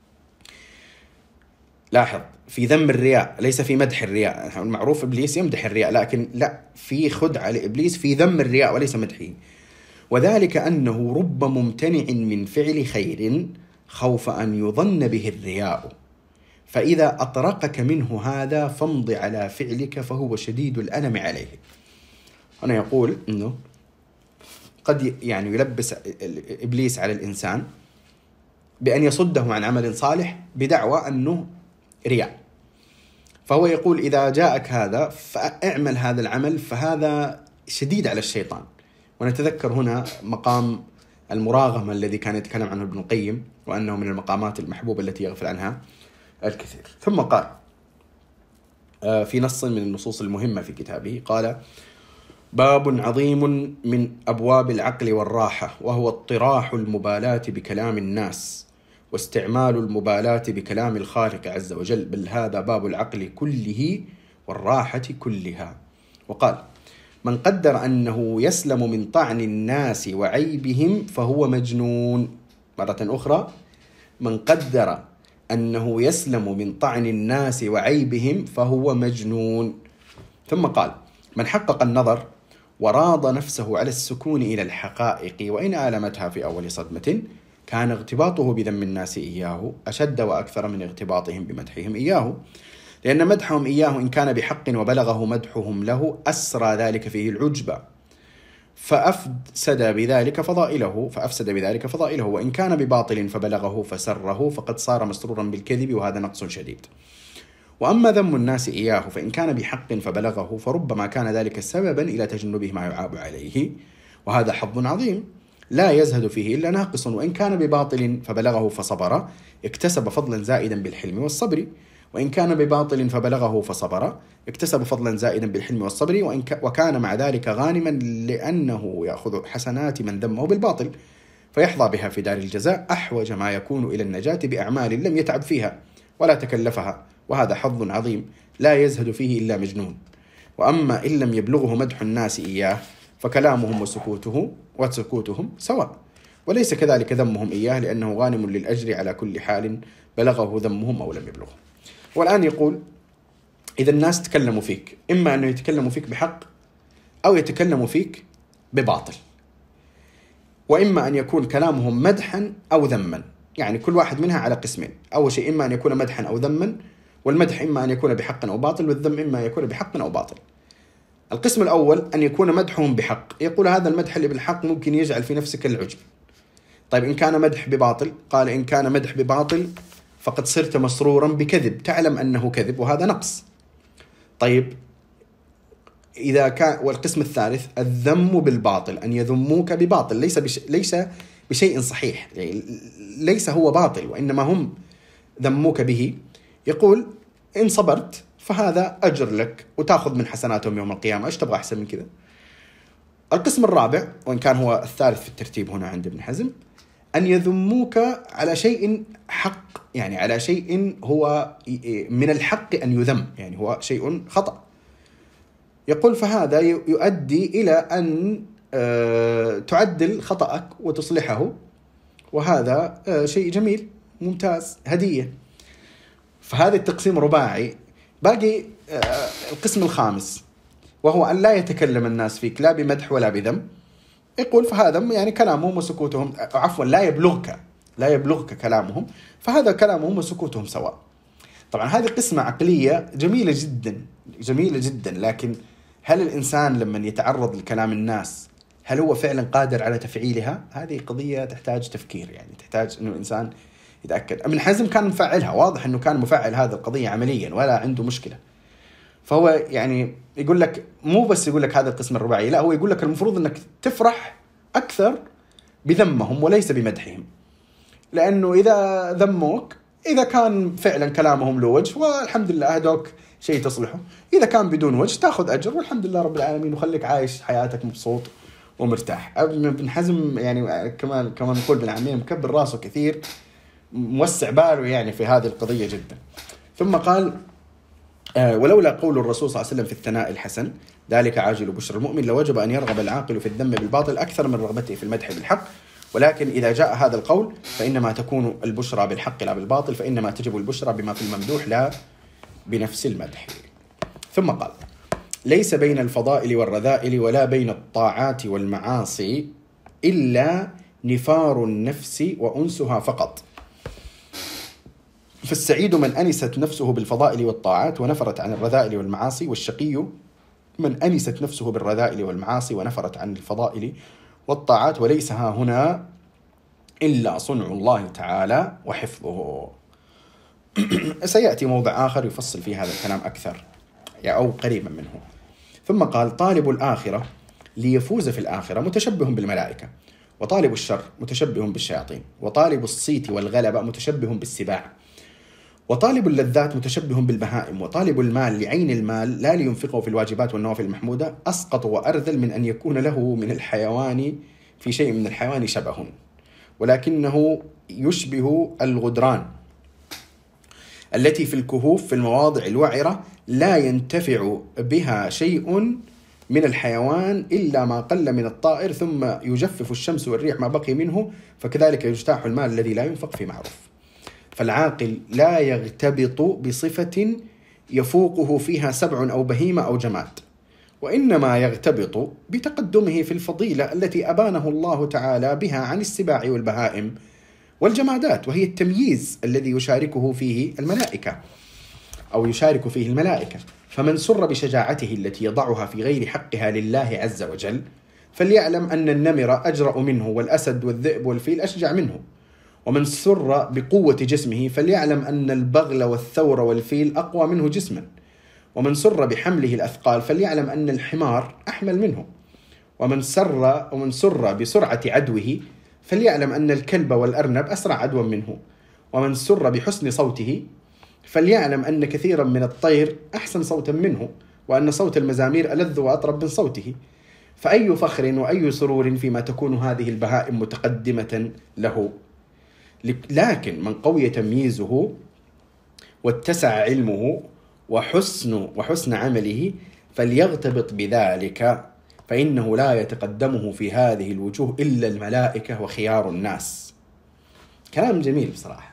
لاحظ، في ذم الرياء ليس في مدح الرياء. المعروف إبليس يمدح الرياء، لكن لا، في خدعة لإبليس في ذم الرياء وليس مدحه. وذلك أنه رب ممتنع من فعل خير خوف أن يظن به الرياء، فإذا أطرقك منه هذا فامض على فعلك فهو شديد الألم عليه. أنا يقول أنه قد يعني يلبس إبليس على الإنسان بأن يصده عن عمل صالح بدعوى أنه رياء، فهو يقول إذا جاءك هذا فاعمل هذا العمل، فهذا شديد على الشيطان. ونتذكر هنا مقام المراغمة الذي كان يتكلم عنه ابن القيم، وأنه من المقامات المحبوبة التي يغفل عنها الكثير. ثم قال في نص من النصوص المهمة في كتابه، قال: باب عظيم من أبواب العقل والراحة، وهو اطراح المبالاة بكلام الناس واستعمال المبالاة بكلام الخالق عز وجل، بل هذا باب العقل كله والراحة كلها. وقال: من قدر أنه يسلم من طعن الناس وعيبهم فهو مجنون. مرة أخرى: من قدر أنه يسلم من طعن الناس وعيبهم فهو مجنون. ثم قال: من حقق النظر وراض نفسه على السكون إلى الحقائق وإن آلمتها في أول صدمة، كان اغتباطه بذم الناس إياه أشد وأكثر من اغتباطهم بمدحهم إياه، لأن مدحهم إياه إن كان بحق وبلغه مدحهم له أسرى ذلك فيه العجب، فأفسد بذلك فضائله فأفسد بذلك فضائله وإن كان بباطل فبلغه فسره، فقد صار مسرورا بالكذب، وهذا نقص شديد. وأما ذم الناس إياه فإن كان بحق فبلغه، فربما كان ذلك سببا إلى تجنبه ما يعاب عليه، وهذا حظ عظيم لا يزهد فيه إلا ناقص. وإن كان بباطل فبلغه فصبر، اكتسب فضلا زائدا بالحلم والصبر. وإن كان بباطل فبلغه فصبر، اكتسب فضلا زائدا بالحلم والصبر. وإن ك... وكان مع ذلك غانما، لأنه يأخذ حسنات من ذمه بالباطل فيحظى بها في دار الجزاء، أحوج ما يكون إلى النجاة بأعمال لم يتعب فيها ولا تكلفها، وهذا حظ عظيم لا يزهد فيه إلا مجنون. وأما إن لم يبلغه مدح الناس إياه فكلامهم وسكوته وسكوتهم سواء، وليس كذلك ذمهم إياه لأنه غانم للأجر على كل حال بلغه ذمهم أو لم يبلغه. والآن يقول إذا الناس تكلموا فيك إما أنه يتكلموا فيك بحق أو يتكلموا فيك بباطل، وإما أن يكون كلامهم مدحا أو ذما، يعني كل واحد منها على قسمين. أول شيء إما أن يكون مدحا أو ذما، والمدح إما أن يكون بحق أو باطل، والذم إما أن يكون بحق أو باطل. القسم الأول أن يكون مدحهم بحق، يقول هذا المدح اللي بالحق ممكن يجعل في نفسك العجب. طيب إن كان مدح بباطل، قال إن كان مدح بباطل فقد صرت مسرورا بكذب، تعلم أنه كذب وهذا نقص. طيب إذا كان، والقسم الثالث الذم بالباطل، أن يذموك بباطل ليس بش ليس بشيء صحيح، يعني ليس هو باطل وإنما هم ذموك به. يقول إن صبرت فهذا أجر لك وتأخذ من حسناتهم يوم القيامة، إيش تبغى أحسن من كذا؟ القسم الرابع، وإن كان هو الثالث في الترتيب هنا عند ابن حزم، أن يذموك على شيء حق، يعني على شيء هو من الحق أن يذم، يعني هو شيء خطأ. يقول فهذا يؤدي إلى أن تعدل خطأك وتصلحه، وهذا شيء جميل ممتاز، هدية. فهذا التقسيم رباعي. باقي القسم الخامس وهو أن لا يتكلم الناس فيك لا بمدح ولا بذم. يقول فهذا يعني كلامهم وسكوتهم، عفوا لا يبلغك لا يبلغك كلامهم، فهذا كلامهم وسكوتهم سواء. طبعا هذه قسمة عقلية جميلة جدا جميلة جدا، لكن هل الإنسان لما يتعرض لكلام الناس هل هو فعلا قادر على تفعيلها؟ هذه قضية تحتاج تفكير، يعني تحتاج أنه الإنسان يتأكد. ابن حزم كان مفعلها، واضح أنه كان مفعل هذه القضية عمليا ولا عنده مشكلة. فهو يعني يقول لك مو بس يقول لك هذا القسم الرباعي، لا هو يقول لك المفروض أنك تفرح أكثر بذمهم وليس بمدحهم، لأنه إذا ذموك إذا كان فعلا كلامهم له وجه والحمد لله هدوك شيء تصلحه، إذا كان بدون وجه تأخذ أجر والحمد لله رب العالمين، وخليك عايش حياتك مبسوط ومرتاح. ابن حزم يعني كمان كمان نقول بالعامية مكبر راسه كثير، موسع باله يعني في هذه القضية جدا. ثم قال آه ولولا قول الرسول صلى الله عليه وسلم في الثناء الحسن ذلك عاجل بشر المؤمن لوجب أن يرغب العاقل في الذم بالباطل أكثر من رغبته في المدح بالحق، ولكن إذا جاء هذا القول فإنما تكون البشرى بالحق لا بالباطل، فإنما تجب البشرى بما في الممدوح لا بنفس المدح. ثم قال ليس بين الفضائل والرذائل ولا بين الطاعات والمعاصي إلا نفار النفس وأنسها فقط، فالسعيد من أنست نفسه بالفضائل والطاعات ونفرت عن الرذائل والمعاصي، والشقي من أنست نفسه بالرذائل والمعاصي ونفرت عن الفضائل والطاعات، وليس ها هنا إلا صنع الله تعالى وحفظه. سيأتي موضع آخر يفصل فيه هذا الكلام أكثر أو قريبا منه. ثم قال طالب الآخرة ليفوز في الآخرة متشبه بالملائكة، وطالب الشر متشبه بالشياطين، وطالب الصيت والغلبة متشبه بالسباع، وطالب اللذات متشبه بالبهائم، وطالب المال لعين المال لا لينفقه في الواجبات والنوافل المحمودة أسقط وأرذل من أن يكون له من الحيوان في شيء من الحيوان شبه، ولكنه يشبه الغدران التي في الكهوف في المواضع الوعرة لا ينتفع بها شيء من الحيوان إلا ما قل من الطائر، ثم يجفف الشمس والريح ما بقي منه، فكذلك يجتاح المال الذي لا ينفق في معروف. فالعاقل لا يغتبط بصفة يفوقه فيها سبع أو بهيمة أو جماد، وإنما يغتبط بتقدمه في الفضيلة التي أبانه الله تعالى بها عن السباع والبهائم والجمادات، وهي التمييز الذي يشاركه فيه الملائكة أو يشارك فيه الملائكة. فمن سر بشجاعته التي يضعها في غير حقها لله عز وجل فليعلم أن النمر أجرأ منه، والأسد والذئب والفيل أشجع منه. ومن سر بقوة جسمه فليعلم أن البغل والثور والفيل أقوى منه جسما. ومن سر بحمله الأثقال فليعلم أن الحمار أحمل منه. ومن سر ومن سر بسرعة عدوه فليعلم أن الكلب والأرنب أسرع عدوا منه. ومن سر بحسن صوته فليعلم أن كثيرا من الطير أحسن صوتا منه، وأن صوت المزامير ألذ وأطرب من صوته. فأي فخر وأي سرور فيما تكون هذه البهائم متقدمة له. لكن من قوي تمييزه واتسع علمه وحسن وحسن عمله فليغتبط بذلك، فإنه لا يتقدمه في هذه الوجوه إلا الملائكة وخيار الناس. كلام جميل بصراحة.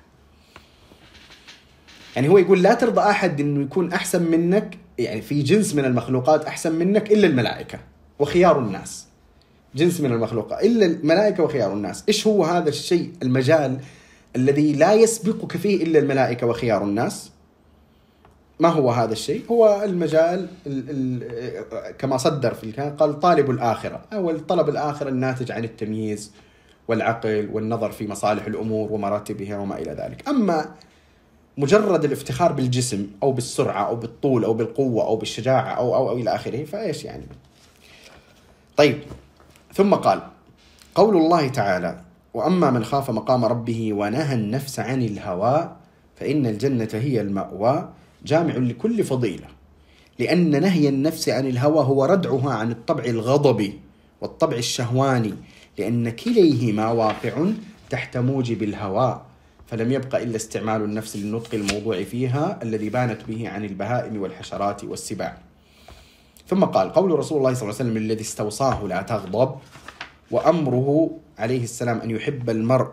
يعني هو يقول لا ترضى أحد أنه يكون أحسن منك، يعني في جنس من المخلوقات أحسن منك إلا الملائكة وخيار الناس. جنس من المخلوقات إلا الملائكة وخيار الناس. إيش هو هذا الشيء، المجال الذي لا يسبقك فيه إلا الملائكة وخيار الناس؟ ما هو هذا الشيء؟ هو المجال ال ال كما صدر في الكلام قال طالب الآخرة، أو الطلب الآخرة الناتج عن التمييز والعقل والنظر في مصالح الأمور ومراتبها وما إلى ذلك. أما مجرد الافتخار بالجسم أو بالسرعة أو بالطول أو بالقوة أو بالشجاعة أو أو, أو إلى آخره فإيش يعني. طيب، ثم قال قول الله تعالى: وأما من خاف مقام ربه ونهى النفس عن الهوى فإن الجنة هي المأوى، جامع لكل فضيلة، لأن نهي النفس عن الهوى هو ردعها عن الطبع الغضبي والطبع الشهواني، لأن كليهما واقع تحت موجب الهوى، فلم يبق إلا استعمال النفس للنطق الموضوع فيها الذي بانت به عن البهائم والحشرات والسباع. ثم قال قول رسول الله صلى الله عليه وسلم الذي استوصاه لا تغضب، وأمره عليه السلام أن يحب المرء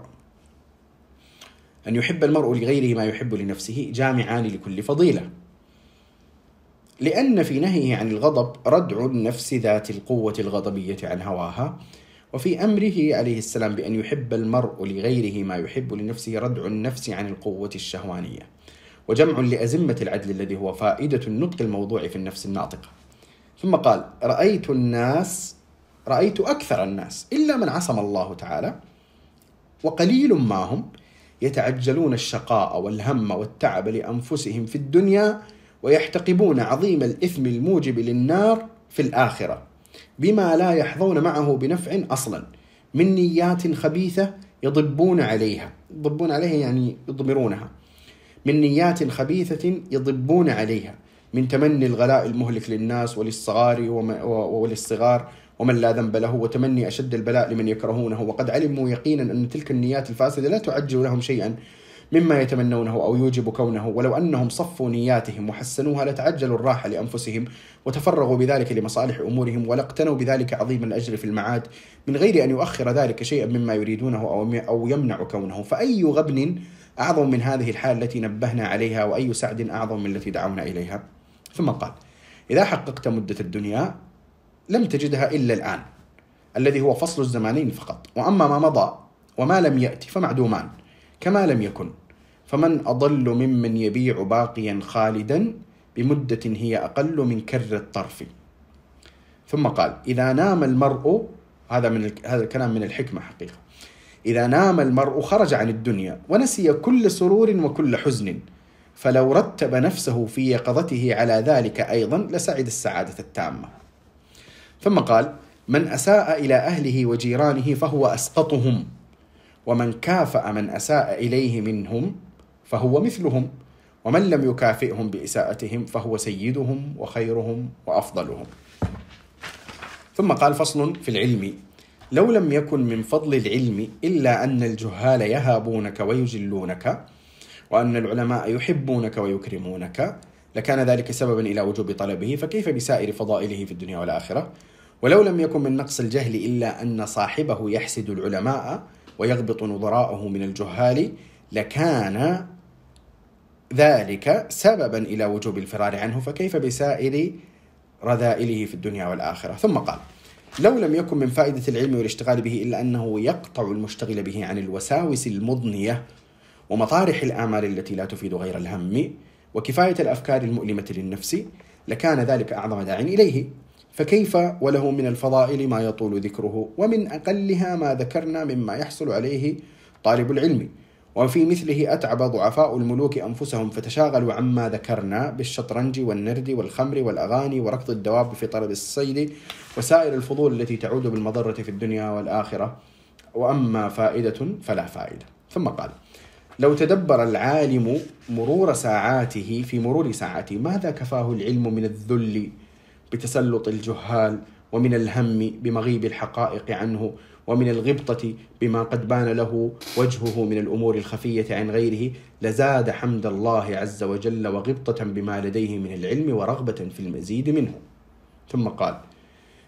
أن يحب المرء لغيره ما يحب لنفسه، جامعان لكل فضيلة، لأن في نهيه عن الغضب ردع النفس ذات القوة الغضبية عن هواها، وفي أمره عليه السلام بأن يحب المرء لغيره ما يحب لنفسه ردع النفس عن القوة الشهوانية، وجمع لأزمة العدل الذي هو فائدة النطق الموضوع في النفس الناطقة. ثم قال رأيت الناس رأيت أكثر الناس إلا من عصم الله تعالى، وقليل ما هم، يتعجلون الشقاء والهم والتعب لأنفسهم في الدنيا، ويحتقبون عظيم الإثم الموجب للنار في الآخرة، بما لا يحظون معه بنفع أصلا، من نيات خبيثة يضبون عليها يضبون عليها يعني يضمرونها من نيات خبيثة يضبون عليها، من تمني الغلاء المهلك للناس وللصغار وللصغار ومن لا ذنب له، وتمني أشد البلاء لمن يكرهونه، وقد علموا يقينا أن تلك النيات الفاسدة لا تعجل لهم شيئا مما يتمنونه أو يوجب كونه، ولو أنهم صفوا نياتهم وحسنوها لتعجلوا الراحة لأنفسهم وتفرغوا بذلك لمصالح أمورهم، ولاقتنوا بذلك عظيم الأجر في المعاد من غير أن يؤخر ذلك شيئا مما يريدونه أو يمنع كونه. فأي غبن أعظم من هذه الحال التي نبهنا عليها، وأي سعد أعظم من التي دعونا إليها. ثم قال إذا حققت مدة الدنيا لم تجدها إلا الآن الذي هو فصل الزمانين فقط، وأما ما مضى وما لم يأتي فمعدومان كما لم يكن، فمن أضل ممن يبيع باقيا خالدا بمدة هي أقل من كر الطرف. ثم قال إذا نام المرء، هذا من هذا الكلام من الحكمة حقيقة، إذا نام المرء خرج عن الدنيا ونسي كل سرور وكل حزن، فلو رتب نفسه في يقظته على ذلك أيضا لسعد السعادة التامة. ثم قال من أساء إلى أهله وجيرانه فهو أسقطهم، ومن كافأ من أساء إليه منهم فهو مثلهم، ومن لم يكافئهم بإساءتهم فهو سيدهم وخيرهم وأفضلهم. ثم قال فصل في العلم لو لم يكن من فضل العلم إلا أن الجهال يهابونك ويجلونك، وأن العلماء يحبونك ويكرمونك، لكان ذلك سببا إلى وجوب طلبه، فكيف بسائر فضائله في الدنيا والآخرة؟ ولو لم يكن من نقص الجهل إلا أن صاحبه يحسد العلماء ويغبط نظراءه من الجهال، لكان ذلك سببا إلى وجوب الفرار عنه، فكيف بسائر رذائله في الدنيا والآخرة؟ ثم قال لو لم يكن من فائدة العلم والاشتغال به إلا أنه يقطع المشتغل به عن الوساوس المضنية ومطارح الآمال التي لا تفيد غير الهم، وكفاية الأفكار المؤلمة للنفس، لكان ذلك أعظم داع إليه. فكيف وله من الفضائل ما يطول ذكره، ومن أقلها ما ذكرنا مما يحصل عليه طالب العلم، وفي مثله أتعب ضعفاء الملوك أنفسهم فتشاغلوا عما ذكرنا بالشطرنج والنرد والخمر والأغاني وركض الدواب في طلب الصيد وسائر الفضول التي تعود بالمضرة في الدنيا والآخرة، وأما فائدة فلا فائدة. ثم قال لو تدبر العالم مرور ساعاته في مرور ساعاته ماذا كفاه العلم من الذل بتسلط الجهال، ومن الهم بمغيب الحقائق عنه، ومن الغبطة بما قد بان له وجهه من الأمور الخفية عن غيره، لزاد حمد الله عز وجل وغبطة بما لديه من العلم ورغبة في المزيد منه. ثم قال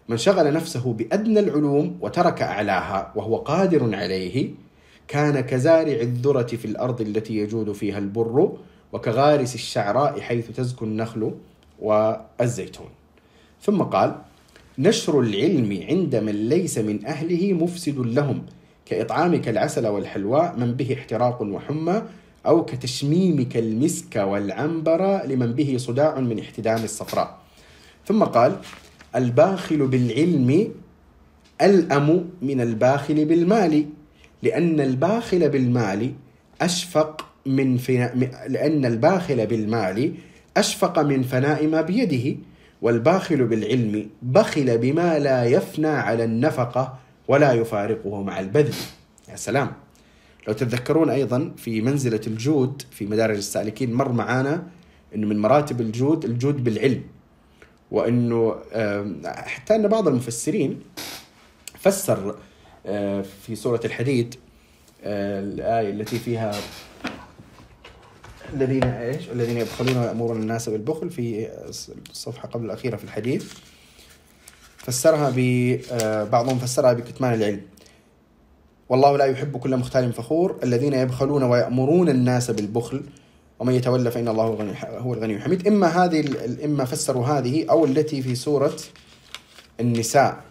من شغل نفسه بأدنى العلوم وترك أعلاها وهو قادر عليه كان كزارع الذرة في الأرض التي يجود فيها البر، وكغارس الشعراء حيث تزكو النخل والزيتون. ثم قال: نشر العلم عند من ليس من أهله مفسد لهم، كإطعامك العسل والحلوى من به احتراق وحمى، أو كتشميمك المسك والعنبر لمن به صداع من احتدام الصفراء. ثم قال: الباخل بالعلم ألأم من الباخل بالمال، لأن الباخل بالمال أشفق من فناء لأن الباخل بالمال أشفق من فناء ما بيده، والباخل بالعلم بخل بما لا يفنى على النفقة ولا يفارقه مع البذل. يا سلام! لو تتذكرون أيضا في منزلة الجود في مدارج السالكين مر معانا أنه من مراتب الجود الجود بالعلم، وأنه حتى أن بعض المفسرين فسر في سورة الحديد الآية التي فيها الذين إيش الذين يبخلون ويأمرون الناس بالبخل في الصفحة قبل الأخيرة في الحديث، فسرها بعضهم فسرها بكتمان العلم: والله لا يحب كل مختال فخور الذين يبخلون ويأمرون الناس بالبخل ومن يتولى فإن الله هو الغني الحميد. إما هذه إما فسروا هذه أو التي في سورة النساء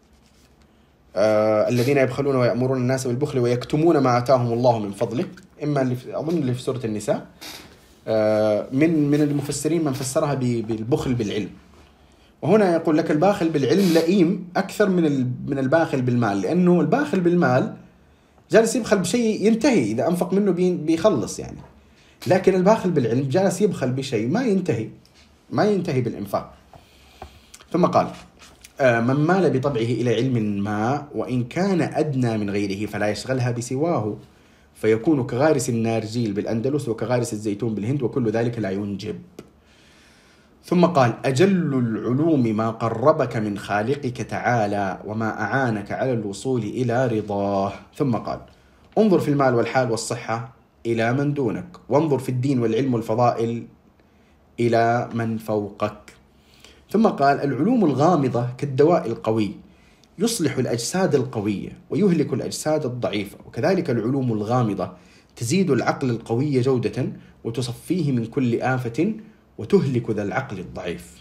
آه الذين يبخلون ويأمرون الناس بالبخل ويكتمون ما آتاهم الله من فضله، إما اللي في أظن اللي في سورة النساء آه من من المفسرين من فسرها بالبخل بالعلم. وهنا يقول لك الباخل بالعلم لئيم أكثر من من الباخل بالمال، لأنه الباخل بالمال جالس يبخل بشيء ينتهي، إذا أنفق منه بيخلص يعني، لكن الباخل بالعلم جالس يبخل بشيء ما ينتهي ما ينتهي بالإنفاق. ثم قال: من مال بطبعه إلى علم ما وإن كان أدنى من غيره فلا يشغلها بسواه، فيكون كغارس النارجيل بالأندلس وكغارس الزيتون بالهند، وكل ذلك لا ينجب. ثم قال: أجل العلوم ما قربك من خالقك تعالى وما أعانك على الوصول إلى رضاه. ثم قال: انظر في المال والحال والصحة إلى من دونك، وانظر في الدين والعلم والفضائل إلى من فوقك. ثم قال: العلوم الغامضة كالدواء القوي يصلح الأجساد القوية ويهلك الأجساد الضعيفة، وكذلك العلوم الغامضة تزيد العقل القوي جودة وتصفيه من كل آفة وتهلك ذا العقل الضعيف.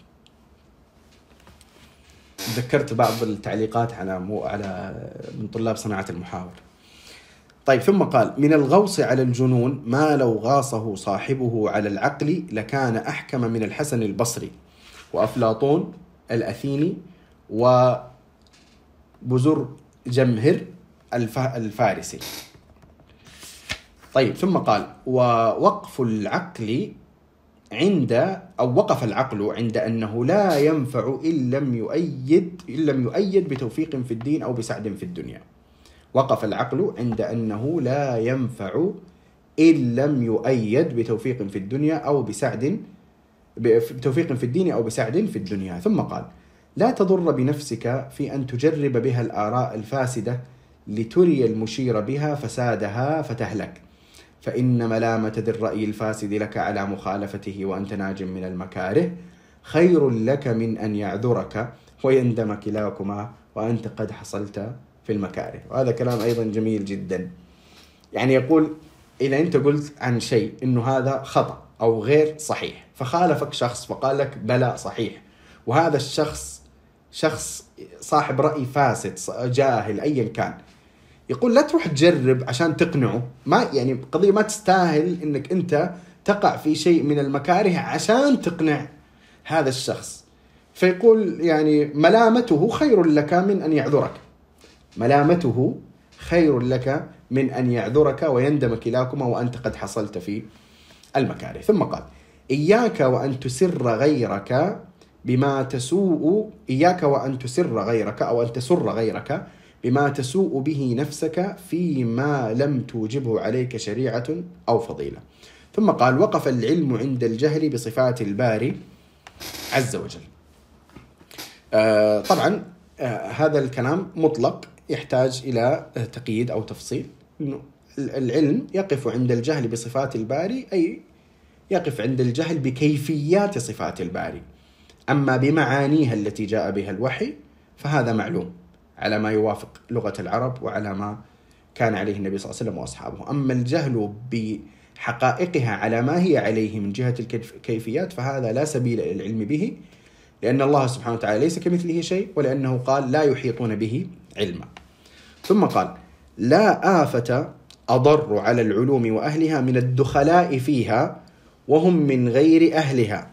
ذكرت بعض التعليقات على مو على من طلاب صناعة المحاور. طيب، ثم قال: من الغوص على الجنون ما لو غاصه صاحبه على العقل لكان أحكم من الحسن البصري وأفلاطون الأثيني وبزر جمهر الفارسي. طيب، ثم قال: ووقف العقل عند أو وقف العقل عند أنه لا ينفع إن لم يؤيد إن لم يؤيد بتوفيق في الدين أو بسعد في الدنيا. وقف العقل عند أنه لا ينفع إن لم يؤيد بتوفيق في الدنيا أو بسعد بتوفيق في الدين أو بسعد في الدنيا. ثم قال: لا تضر بنفسك في أن تجرب بها الآراء الفاسدة لتري المشير بها فسادها فتهلك، فإن ملامة ذي الرأي الفاسد لك على مخالفته وأنت ناج من المكاره خير لك من أن يعذرك ويندم كلاكما وأنت قد حصلت في المكاره. وهذا كلام أيضا جميل جدا. يعني يقول إذا أنت قلت عن شيء إنه هذا خطأ أو غير صحيح، فخالفك شخص فقال لك بلا صحيح، وهذا الشخص شخص صاحب رأي فاسد جاهل أيا كان، يقول لا تروح تجرب عشان تقنعه. ما يعني قضية ما تستاهل إنك أنت تقع في شيء من المكاره عشان تقنع هذا الشخص. فيقول يعني ملامته خير لك من أن يعذرك، ملامته خير لك من أن يعذرك ويندم كلاكما وأنت قد حصلت في المكاره. ثم قال: إياك وأن تسر غيرك بما تسوء إياك وأن تسر غيرك أو أن تسر غيرك بما تسوء به نفسك فيما لم توجبه عليك شريعة أو فضيلة. ثم قال: وقف العلم عند الجهل بصفات الباري عز وجل. آه طبعا آه هذا الكلام مطلق يحتاج إلى تقييد أو تفصيل. إنه العلم يقف عند الجهل بصفات الباري، أي يقف عند الجهل بكيفيات صفات الباري، أما بمعانيها التي جاء بها الوحي فهذا معلوم على ما يوافق لغة العرب وعلى ما كان عليه النبي صلى الله عليه وسلم وأصحابه. أما الجهل بحقائقها على ما هي عليه من جهة الكيفيات فهذا لا سبيل إلى العلم به، لأن الله سبحانه وتعالى ليس كمثله شيء، ولأنه قال لا يحيطون به علما. ثم قال لا آفة أضر على العلوم وأهلها من الدخلاء فيها وهم من غير أهلها.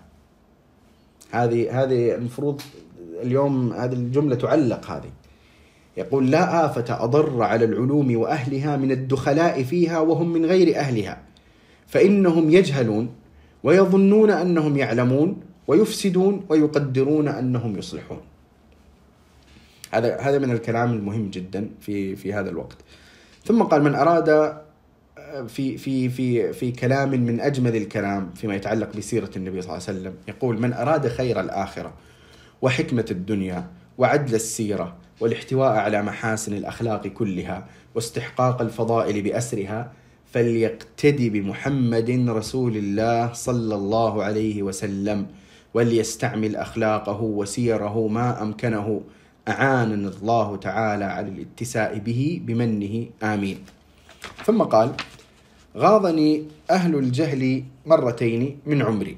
هذه هذه المفروض اليوم هذه الجملة تعلق. هذه يقول لا آفة أضر على العلوم وأهلها من الدخلاء فيها وهم من غير أهلها، فإنهم يجهلون ويظنون أنهم يعلمون ويفسدون ويقدرون أنهم يصلحون. هذا هذا من الكلام المهم جدا في في هذا الوقت. ثم قال من أراد في في في في كلام من أجمل الكلام فيما يتعلق بسيرة النبي صلى الله عليه وسلم، يقول من أراد خير الآخرة وحكمة الدنيا وعدل السيرة والاحتواء على محاسن الأخلاق كلها واستحقاق الفضائل بأسرها فليقتدي بمحمد رسول الله صلى الله عليه وسلم وليستعمل أخلاقه وسيره ما أمكنه، أعاننا الله تعالى على الاتساء به بمنه آمين. ثم قال غاضني أهل الجهل مرتين من عمري،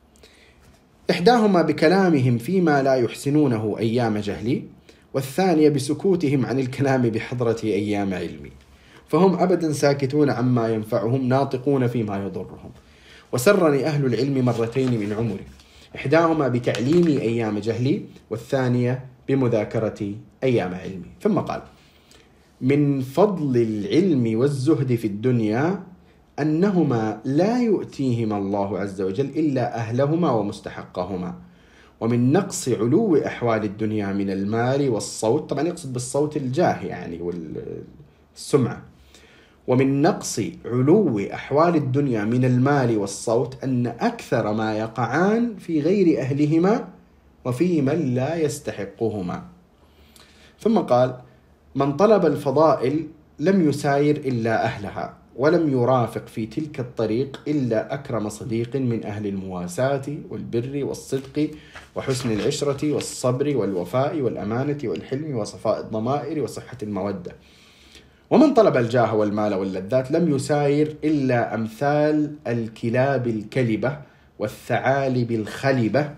إحداهما بكلامهم فيما لا يحسنونه أيام جهلي، والثانية بسكوتهم عن الكلام بحضرة أيام علمي، فهم أبدا ساكتون عما ينفعهم ناطقون فيما يضرهم. وسرني أهل العلم مرتين من عمري، إحداهما بتعليمي أيام جهلي والثانية بمذاكرة أيام علمي. ثم قال من فضل العلم والزهد في الدنيا أنهما لا يؤتيهما الله عز وجل إلا أهلهما ومستحقهما، ومن نقص علو أحوال الدنيا من المال والصوت، طبعا يقصد بالصوت الجاه يعني والسمعة، ومن نقص علو أحوال الدنيا من المال والصوت أن أكثر ما يقعان في غير أهلهما وفي من لا يستحقهما. ثم قال من طلب الفضائل لم يساير إلا أهلها، ولم يرافق في تلك الطريق إلا أكرم صديق من أهل المواساة والبر والصدق وحسن العشرة والصبر والوفاء والأمانة والحلم وصفاء الضمائر وصحة المودة. ومن طلب الجاه والمال واللذات لم يساير إلا أمثال الكلاب الكلبة والثعالب الخلبة،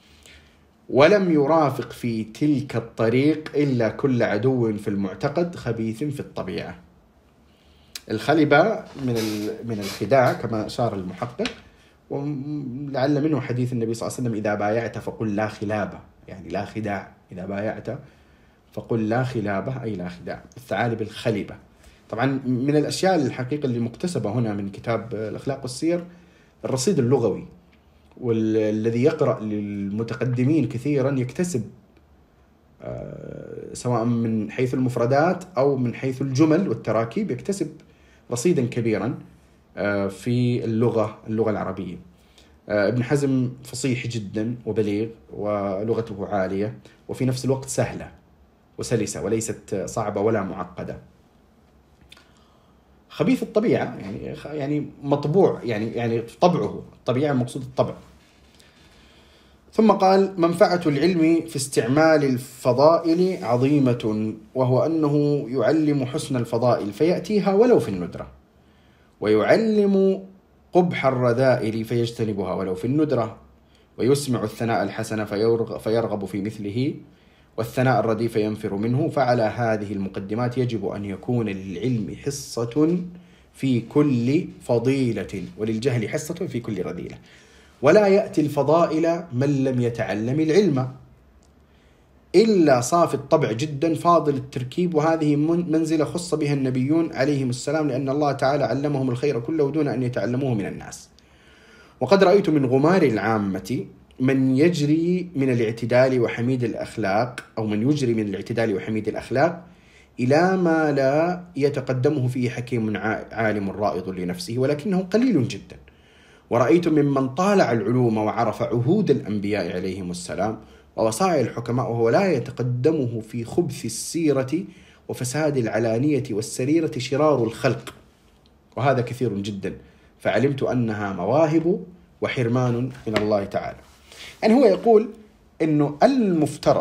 ولم يرافق في تلك الطريق إلا كل عدو في المعتقد خبيث في الطبيعة. الخلبة من من الخداع كما أشار المحقق، ولعل منه حديث النبي صلى الله عليه وسلم إذا بايعت فقل لا خلابة، يعني لا خداع، إذا بايعت فقل لا خلابة أي لا خداع. الثعالب الخلبة طبعا من الأشياء الحقيقة اللي مكتسبة هنا من كتاب الأخلاق والسير الرصيد اللغوي، والذي يقرأ للمتقدمين كثيرا يكتسب سواء من حيث المفردات أو من حيث الجمل والتراكيب يكتسب رصيدا كبيرا في اللغة اللغة العربية. ابن حزم فصيح جدا وبليغ ولغته عالية وفي نفس الوقت سهلة وسلسة وليست صعبة ولا معقدة. خبيث الطبيعة يعني يعني مطبوع يعني يعني طبعه الطبيعة مقصود الطبع. ثم قال منفعة العلم في استعمال الفضائل عظيمة، وهو أنه يعلم حسن الفضائل فيأتيها ولو في الندرة، ويعلم قبح الرذائل فيجتنبها ولو في الندرة، ويسمع الثناء الحسن فيرغب في مثله، والثناء الرديف ينفر منه. فعلى هذه المقدمات يجب أن يكون للعلم حصة في كل فضيلة وللجهل حصة في كل رذيلة، ولا يأتي الفضائل من لم يتعلم العلم إلا صافي الطبع جدا فاضل التركيب، وهذه منزلة خص بها النبيون عليهم السلام، لأن الله تعالى علمهم الخير كله دون أن يتعلموه من الناس. وقد رأيت من غمار العامة من يجري من الاعتدال وحميد الأخلاق أو من يجري من الاعتدال وحميد الأخلاق إلى ما لا يتقدمه فيه حكيم عالم رائض لنفسه، ولكنه قليل جدا. ورأيت ممن طالع العلوم وعرف عهود الأنبياء عليهم السلام ووصايا الحكماء وهو لا يتقدمه في خبث السيرة وفساد العلانية والسريرة شرار الخلق، وهذا كثير جدا، فعلمت أنها مواهب وحرمان من الله تعالى. يعني هو يقول إنه المفترض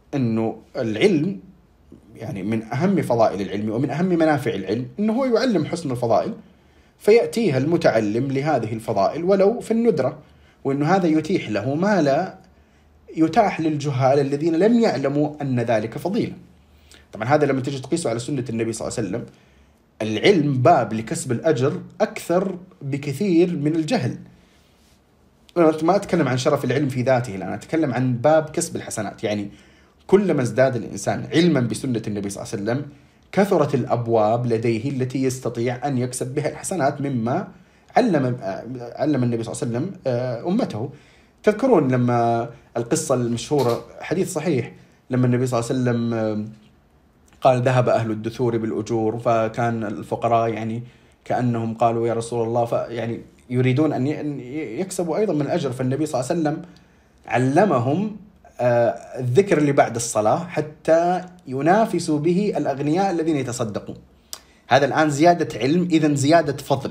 أنه العلم يعني من أهم فضائل العلم ومن أهم منافع العلم أنه هو يعلم حسن الفضائل، فيأتيها المتعلم لهذه الفضائل ولو في الندرة، وأنه هذا يتيح له ما لا يتاح للجهال الذين لم يعلموا أن ذلك فضيلة. طبعا هذا لما تجي تقيسه على سنة النبي صلى الله عليه وسلم، العلم باب لكسب الأجر أكثر بكثير من الجهل. أنا ما أتكلم عن شرف العلم في ذاته، لأن أتكلم عن باب كسب الحسنات. يعني كلما ازداد الإنسان علما بسنة النبي صلى الله عليه وسلم كثرت الأبواب لديه التي يستطيع أن يكسب بها الحسنات مما علم علم النبي صلى الله عليه وسلم أمته. تذكرون لما القصة المشهورة، حديث صحيح، لما النبي صلى الله عليه وسلم قال ذهب أهل الدثور بالأجور، فكان الفقراء يعني كأنهم قالوا يا رسول الله، فيعني يريدون أن يكسبوا أيضا من الأجر، فالنبي صلى الله عليه وسلم علمهم الذكر اللي بعد الصلاة حتى ينافسوا به الأغنياء الذين يتصدقون. هذا الآن زيادة علم، إذن زيادة فضل.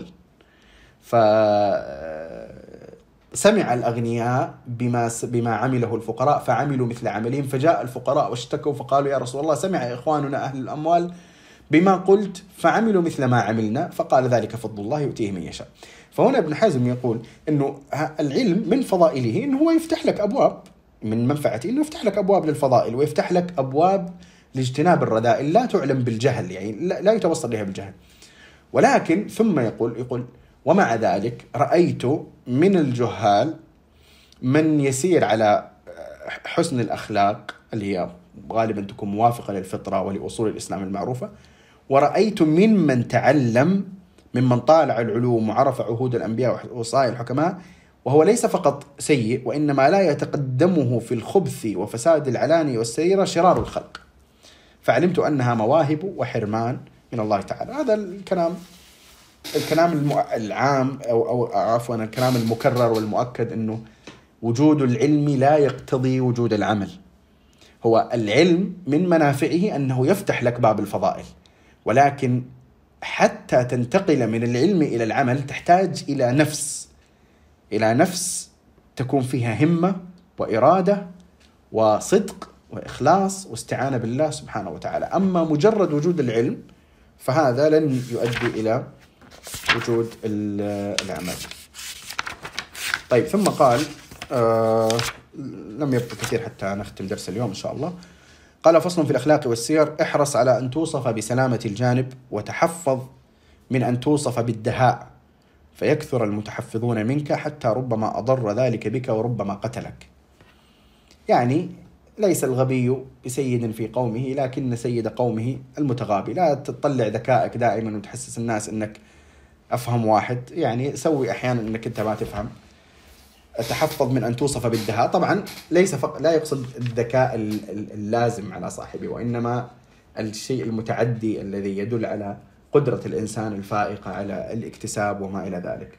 فسمع الأغنياء بما بما عمله الفقراء فعملوا مثل عملهم، فجاء الفقراء واشتكوا فقالوا يا رسول الله سمع إخواننا أهل الأموال بما قلت فعملوا مثل ما عملنا، فقال ذلك فضل الله يؤتيه من يشاء. فهنا ابن حزم يقول إنه العلم من فضائله إنه هو يفتح لك أبواب، من منفعته إنه يفتح لك أبواب للفضائل ويفتح لك أبواب لاجتناب الرذائل لا تعلم بالجهل، يعني لا يتوصل لها بالجهل. ولكن ثم يقول يقول ومع ذلك رأيت من الجهال من يسير على حسن الأخلاق اللي هي غالبا تكون موافقة للفطرة ولأصول الإسلام المعروفة، ورأيت ممن تعلم ممن طالع العلوم وعرف عهود الأنبياء ووصايا الحكماء وهو ليس فقط سيء وإنما لا يتقدمه في الخبث وفساد العلاني والسريرة شرار الخلق، فعلمت أنها مواهب وحرمان من الله تعالى. هذا الكلام الكلام العام أو, أو عفوا الكلام المكرر والمؤكد أنه وجود العلم لا يقتضي وجود العمل. هو العلم من منافعه أنه يفتح لك باب الفضائل، ولكن حتى تنتقل من العلم إلى العمل تحتاج إلى نفس إلى نفس تكون فيها همة وإرادة وصدق وإخلاص واستعانة بالله سبحانه وتعالى. أما مجرد وجود العلم فهذا لن يؤدي إلى وجود العمل. طيب ثم قال آه لم يبقى كثير حتى نختم درس اليوم إن شاء الله. قال فصل في الأخلاق والسير: احرص على أن توصف بسلامة الجانب وتحفظ من أن توصف بالدهاء، فيكثر المتحفظون منك حتى ربما أضر ذلك بك وربما قتلك. يعني ليس الغبي بسيد في قومه لكن سيد قومه المتغابي. لا تطلع ذكائك دائما وتحسس الناس أنك أفهم واحد، يعني سوي أحيانا أنك أنت ما تفهم. تحفظ من أن توصف بالدهاء، طبعا ليس فق... لا يقصد الذكاء اللازم على صاحبه، وإنما الشيء المتعدي الذي يدل على قدرة الإنسان الفائقة على الاكتساب وما إلى ذلك.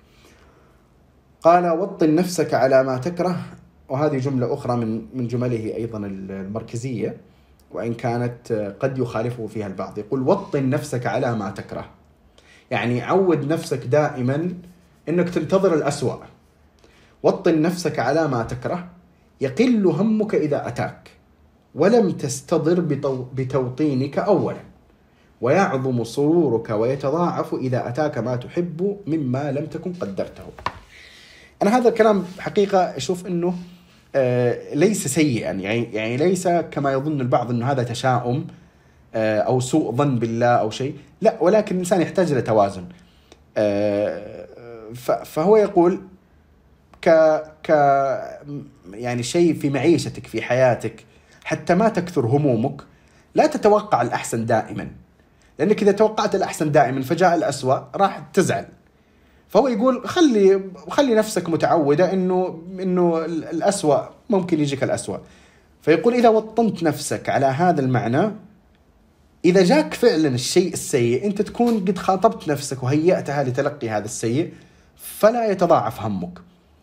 قال: وطن نفسك على ما تكره، وهذه جملة أخرى من من جمله أيضا المركزية، وإن كانت قد يخالفه فيها البعض. يقول: وطن نفسك على ما تكره، يعني عود نفسك دائما أنك تنتظر الأسوأ. وطن نفسك على ما تكره يقل همك إذا أتاك ولم تستضر بتوطينك أولا، ويعظم سرورك ويتضاعف إذا أتاك ما تحب مما لم تكن قدرته. أنا هذا الكلام حقيقة أشوف أنه آه ليس سيئا، يعني, يعني ليس كما يظن البعض أنه هذا تشاؤم آه أو سوء ظن بالله أو شيء، لا، ولكن الإنسان يحتاج إلى توازن. آه فهو يقول ك ك يعني شيء في معيشتك في حياتك حتى ما تكثر همومك، لا تتوقع الأحسن دائما، لأنك إذا توقعت الأحسن دائما فجاء الأسوأ راح تزعل. فهو يقول خلي خلي نفسك متعودة إنه إنه الأسوأ ممكن يجيك الأسوأ. فيقول إذا وطنت نفسك على هذا المعنى، إذا جاك فعلا الشيء السيء أنت تكون قد خاطبت نفسك وهيأتها لتلقي هذا السيء، فلا يتضاعف همك.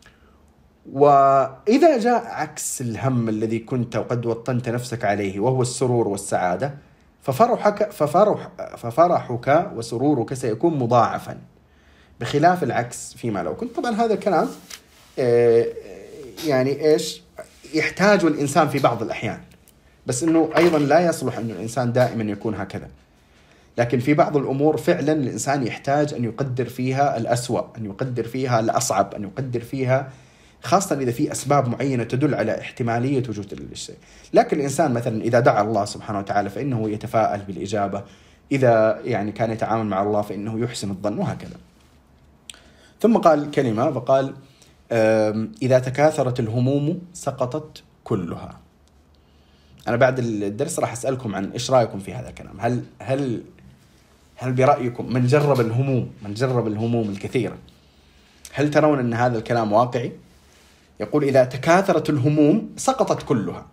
وإذا جاء عكس الهم الذي كنت وقد وطنت نفسك عليه وهو السرور والسعادة، ففرحك ففرح ففرحك وسرورك سيكون مضاعفا، بخلاف العكس فيما لو كنت. طبعا هذا الكلام يعني إيش يحتاج الإنسان في بعض الأحيان، بس أنه أيضا لا يصلح أن الإنسان دائما يكون هكذا. لكن في بعض الأمور فعلا الإنسان يحتاج أن يقدر فيها الأسوأ، أن يقدر فيها الأصعب، أن يقدر فيها خاصة إذا في أسباب معينة تدل على احتمالية وجود الشيء. لكن الإنسان مثلا إذا دعا الله سبحانه وتعالى فإنه يتفاءل بالإجابة، إذا يعني كان يتعامل مع الله فإنه يحسن الظن، وهكذا. ثم قال كلمة فقال: إذا تكاثرت الهموم سقطت كلها. أنا بعد الدرس راح أسألكم عن إيش رأيكم في هذا الكلام. هل هل هل برأيكم من جرب الهموم من جرب الهموم الكثيرة هل ترون أن هذا الكلام واقعي؟ يقول: إذا تكاثرت الهموم سقطت كلها.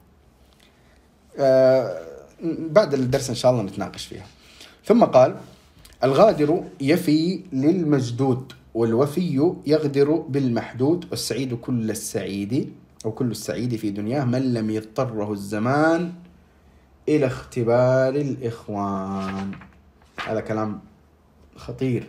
آه بعد الدرس إن شاء الله نتناقش فيها. ثم قال: الغادر يفي للمجدود، والوفي يغدر بالمحدود، والسعيد كل السعيد أو كل السعيد في دنياه من لم يضطره الزمان إلى اختبار الإخوان. هذا كلام خطير.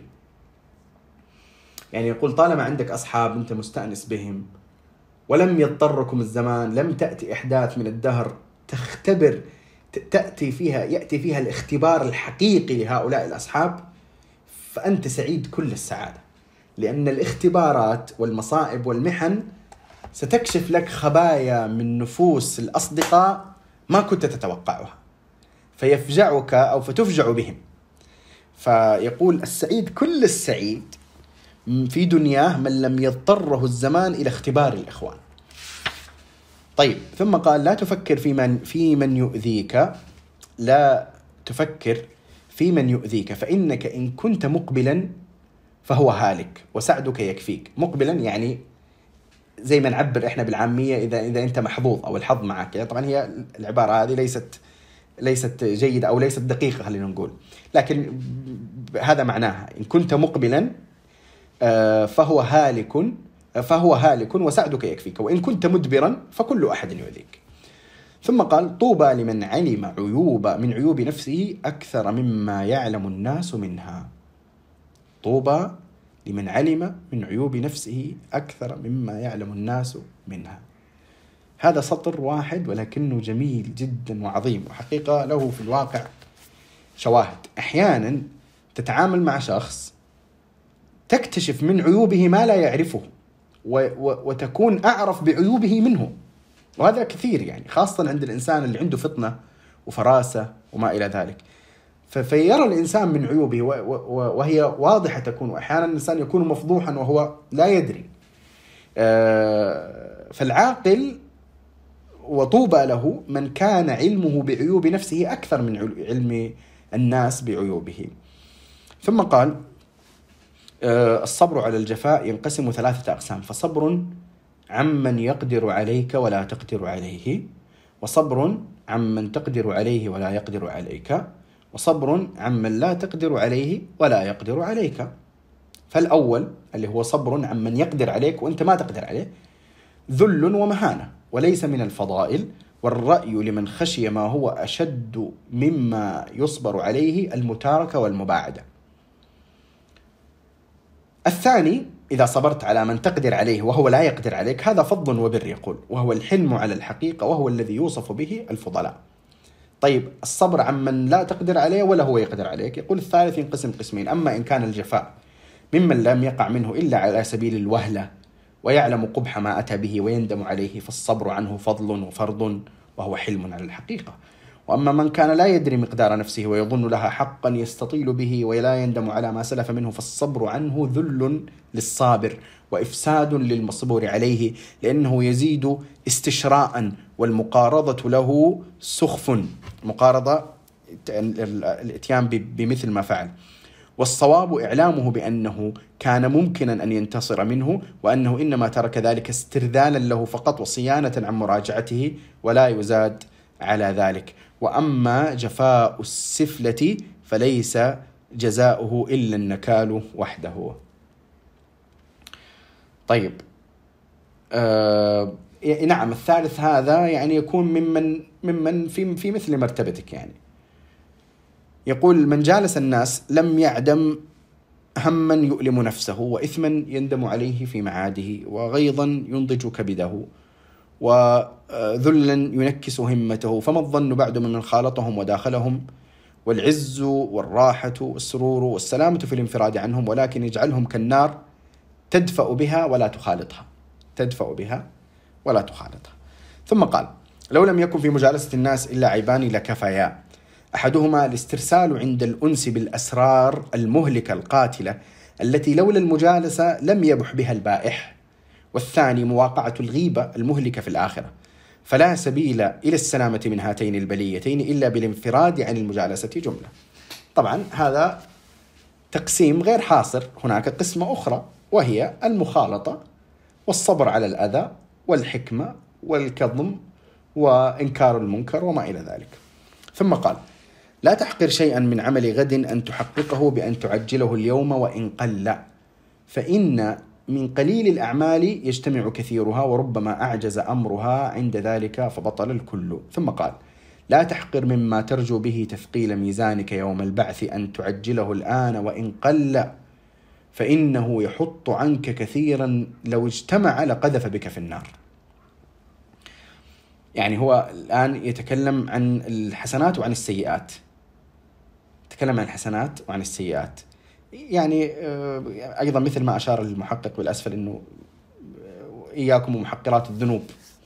يعني يقول طالما عندك أصحاب أنت مستأنس بهم ولم يضطركم الزمان، لم تأتي إحداث من الدهر تختبر تأتي فيها يأتي فيها الاختبار الحقيقي لهؤلاء الأصحاب، فأنت سعيد كل السعادة، لأن الاختبارات والمصائب والمحن ستكشف لك خبايا من نفوس الأصدقاء ما كنت تتوقعها، فيفجعك أو فتفجع بهم. فيقول: السعيد كل السعيد في دنياه من لم يضطره الزمان إلى اختبار الإخوان. طيب، ثم قال: لا تفكر في من في من يؤذيك لا تفكر في من يؤذيك فإنك إن كنت مقبلا فهو هالك وسعدك يكفيك. مقبلا يعني زي ما نعبر إحنا بالعامية إذا إذا أنت محظوظ أو الحظ معك. يعني طبعا هي العبارة هذه ليست ليست جيدة أو ليست دقيقة خلينا نقول، لكن هذا معناها: إن كنت مقبلا فهو هالك فهو هالك وسعدك يكفيك، وإن كنت مدبرا فكل أحد يؤذيك. ثم قال: طوبى لمن علم عيوب من عيوب نفسه أكثر مما يعلم الناس منها. طوبى لمن علم من عيوب نفسه أكثر مما يعلم الناس منها. هذا سطر واحد ولكنه جميل جدا وعظيم، وحقيقة له في الواقع شواهد. أحيانا تتعامل مع شخص تكتشف من عيوبه ما لا يعرفه وتكون أعرف بعيوبه منه، وهذا كثير يعني، خاصة عند الإنسان اللي عنده فطنة وفراسة وما إلى ذلك. فيرى الإنسان من عيوبه وهي واضحة تكون، وأحيانا الإنسان يكون مفضوحا وهو لا يدري. فالعاقل وطوبى له من كان علمه بعيوب نفسه أكثر من علم الناس بعيوبه. ثم قال: الصبر على الجفاء ينقسم ثلاثة أقسام، فصبر عمن يقدر عليك ولا تقدر عليه، وصبر عمن تقدر عليه ولا يقدر عليك، وصبر عمن لا تقدر عليه ولا يقدر عليك. فالأول اللي هو صبر عمن يقدر عليك وأنت ما تقدر عليه ذل ومهانة وليس من الفضائل، والرأي لمن خشي ما هو أشد مما يصبر عليه المتاركة والمباعدة. الثاني: إذا صبرت على من تقدر عليه وهو لا يقدر عليك هذا فضل وبر، يقول، وهو الحلم على الحقيقة وهو الذي يوصف به الفضلاء. طيب، الصبر عمن لا تقدر عليه ولا هو يقدر عليك، يقول الثالث ينقسم قسمين: أما إن كان الجفاء ممن لم يقع منه إلا على سبيل الوهلة ويعلم قبح ما أتى به ويندم عليه فالصبر عنه فضل وفرض وهو حلم على الحقيقة. وأما من كان لا يدري مقدار نفسه ويظن لها حقا يستطيل به ولا يندم على ما سلف منه فالصبر عنه ذل للصابر وإفساد للمصبور عليه، لأنه يزيد استشراء والمقارضة له سخف، مقارضة الاتيان بمثل ما فعل. والصواب إعلامه بأنه كان ممكنا أن ينتصر منه، وأنه إنما ترك ذلك استرذالا له فقط وصيانة عن مراجعته ولا يزاد على ذلك. وأما جفاء السفلة فليس جزاؤه إلا النكال وحده. طيب، آه نعم، الثالث هذا يعني يكون ممن ممن في في مثل مرتبتك. يعني يقول: من جالس الناس لم يعدم هما يؤلم نفسه وإثما يندم عليه في معاده وغيظا ينضج كبده وذلا ينكس همته، فما الظن بعد من خالطهم وداخلهم، والعز والراحة والسرور والسلامة في الانفراد عنهم، ولكن اجعلهم كالنار تدفأ بها ولا تخالطها، تدفأ بها ولا تخالطها. ثم قال: لو لم يكن في مجالسة الناس إلا عيبان لكفايا، أحدهما الاسترسال عند الأنس بالأسرار المهلكة القاتلة التي لولا المجالسة لم يبح بها البائح، والثاني مواقعة الغيبة المهلكة في الآخرة، فلا سبيل إلى السلامة من هاتين البليتين إلا بالانفراد عن المجالسة جملة. طبعا هذا تقسيم غير حاصر، هناك قسمة أخرى وهي المخالطة والصبر على الأذى والحكمة والكظم وإنكار المنكر وما إلى ذلك. ثم قال: لا تحقر شيئا من عمل غد أن تحققه بأن تعجله اليوم وإن قل، فإن من قليل الأعمال يجتمع كثيرها، وربما أعجز أمرها عند ذلك فبطل الكل. ثم قال: لا تحقر مما ترجو به تثقيل ميزانك يوم البعث أن تعجله الآن وإن قل، فإنه يحط عنك كثيرا لو اجتمع لقذف بك في النار. يعني هو الآن يتكلم عن الحسنات وعن السيئات، يتكلم عن الحسنات وعن السيئات. يعني أيضا مثل ما أشار المحقق بالأسفل أنه إياكم ومحقرات الذنوب،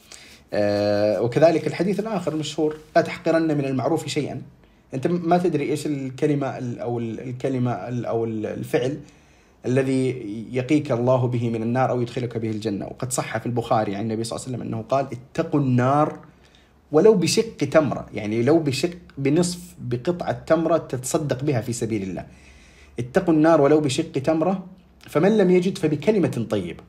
وكذلك الحديث الآخر المشهور: لا تحقرن من المعروف شيئا. أنت ما تدري إيش الكلمة أو الكلمة أو الفعل الذي يقيك الله به من النار أو يدخلك به الجنة. وقد صح في البخاري عن النبي صلى الله عليه وسلم أنه قال: اتقوا النار ولو بشق تمرة، يعني لو بشق بنصف بقطعة تمرة تتصدق بها في سبيل الله. اتقوا النار ولو بشق تمرة، فمن لم يجد فبكلمة طيبة.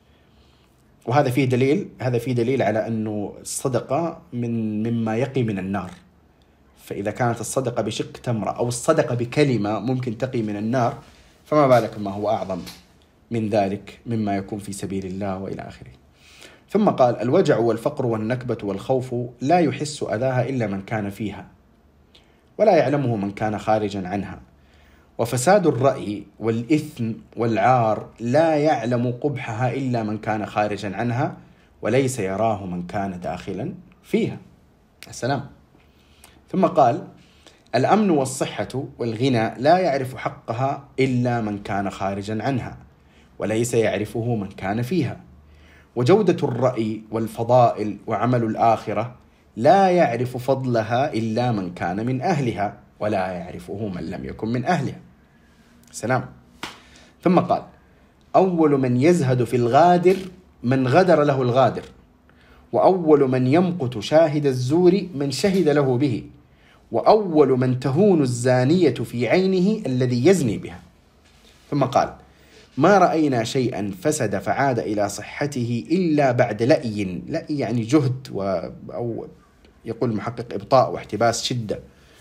وهذا فيه دليل هذا فيه دليل على أنه الصدقة من مما يقي من النار. فإذا كانت الصدقة بشق تمرة أو الصدقة بكلمة ممكن تقي من النار، فما بالك ما هو أعظم من ذلك مما يكون في سبيل الله وإلى آخره. ثم قال: الوجع والفقر والنكبة والخوف لا يحس أذاها إلا من كان فيها، ولا يعلمه من كان خارجا عنها، وفساد الرأي والإثم والعار لا يعلم قبحها إلا من كان خارجا عنها، وليس يراه من كان داخلا فيها. السلام. ثم قال: الأمن والصحة والغنى لا يعرف حقها إلا من كان خارجا عنها، وليس يعرفه من كان فيها. وجودة الرأي والفضائل وعمل الآخرة لا يعرف فضلها إلا من كان من أهلها، ولا يعرفه من لم يكن من أهلها. سلام. ثم قال: أول من يزهد في الغادر من غدر له الغادر، وأول من يمقت شاهد الزور من شهد له به، وأول من تهون الزانية في عينه الذي يزني بها. ثم قال: ما رأينا شيئا فسد فعاد إلى صحته إلا بعد لأي، لأي يعني جهد و أو يقول المحقق إبطاء واحتباس شدة.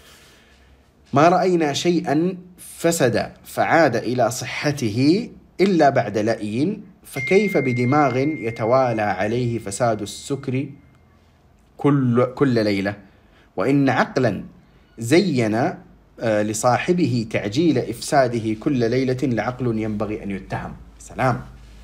ما رأينا شيئا فسد فعاد إلى صحته إلا بعد لأي، فكيف بدماغ يتوالى عليه فساد السكر كل, كل ليلة، وإن عقلا زين لصاحبه تعجيل إفساده كل ليلة لعقل ينبغي أن يتهم. سلام.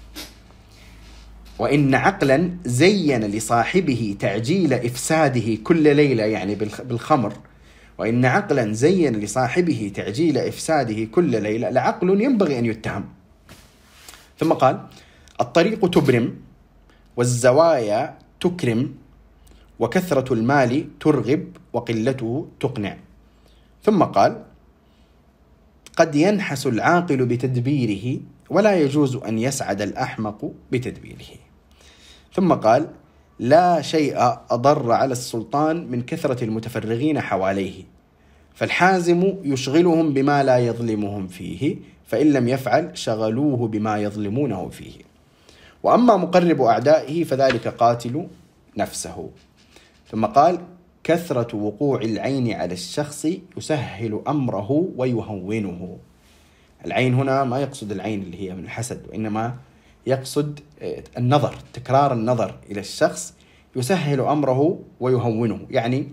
وإن عقلا زين لصاحبه تعجيل إفساده كل ليلة، يعني بالخمر. وإن عقلا زين لصاحبه تعجيل إفساده كل ليلة لعقل ينبغي أن يتهم. ثم قال: الطريق تبرم، والزوايا تكرم، وكثرة المال ترغب، وقلته تقنع. ثم قال: قد ينحس العاقل بتدبيره، ولا يجوز أن يسعد الأحمق بتدبيره. ثم قال: لا شيء أضر على السلطان من كثرة المتفرغين حواليه، فالحازم يشغلهم بما لا يظلمهم فيه، فإن لم يفعل شغلوه بما يظلمونه فيه. وأما مقرب أعدائه فذلك قاتل نفسه. ثم قال: كثرة وقوع العين على الشخص يسهل أمره ويهونه. العين هنا ما يقصد العين اللي هي من الحسد، وإنما يقصد النظر، تكرار النظر إلى الشخص يسهل أمره ويهونه. يعني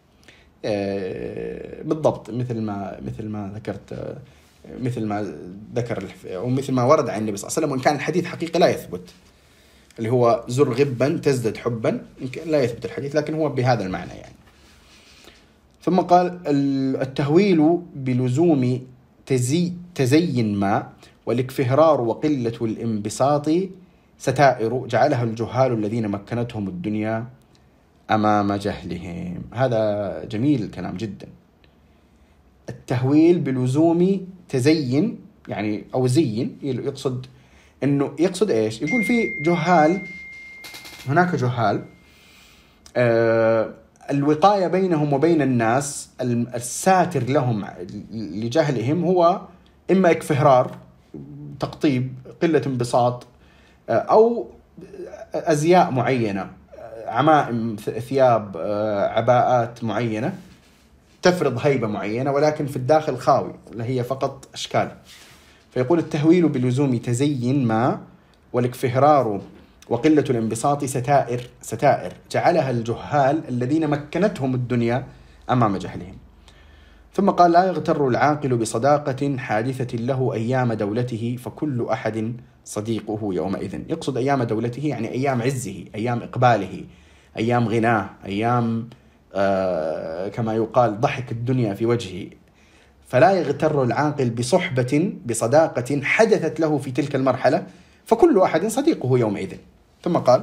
بالضبط مثل ما مثل ما ذكرت مثل ما ذكر أو مثل ما ورد عن النبي صلى الله عليه وسلم، وإن كان الحديث حقيقة لا يثبت. اللي هو زر غبا تزدد حبا، يمكن لا يثبت الحديث لكن هو بهذا المعنى يعني. ثم قال التهويل بلزوم تزي تزين ما والاكفهرار وقلة الانبساط ستائر جعلها الجهال الذين مكنتهم الدنيا أمام جهلهم. هذا جميل الكلام جدا. التهويل بلزوم تزين يعني أو زين، يقصد إنه يقصد إيش؟ يقول في جهال، هناك جهال آه الوقاية بينهم وبين الناس، الساتر لهم لجهلهم هو إما إكفهرار تقطيب، قلة انبساط، أو أزياء معينة، عمائم، ثياب، عباءات معينة تفرض هيبة معينة ولكن في الداخل خاوي، اللي هي فقط أشكال. فيقول التهويل بلزوم تزين ما والاكفهرار وقلة الانبساط ستائر ستائر جعلها الجهال الذين مكنتهم الدنيا أمام جهلهم. ثم قال لا يغتر العاقل بصداقة حادثة له أيام دولته فكل أحد صديقه يومئذ. يقصد أيام دولته يعني أيام عزه، أيام إقباله، أيام غناه، أيام آه كما يقال ضحك الدنيا في وجهه. فلا يغتر العاقل بصحبة بصداقة حدثت له في تلك المرحلة فكل أحد صديقه يومئذ. ثم قال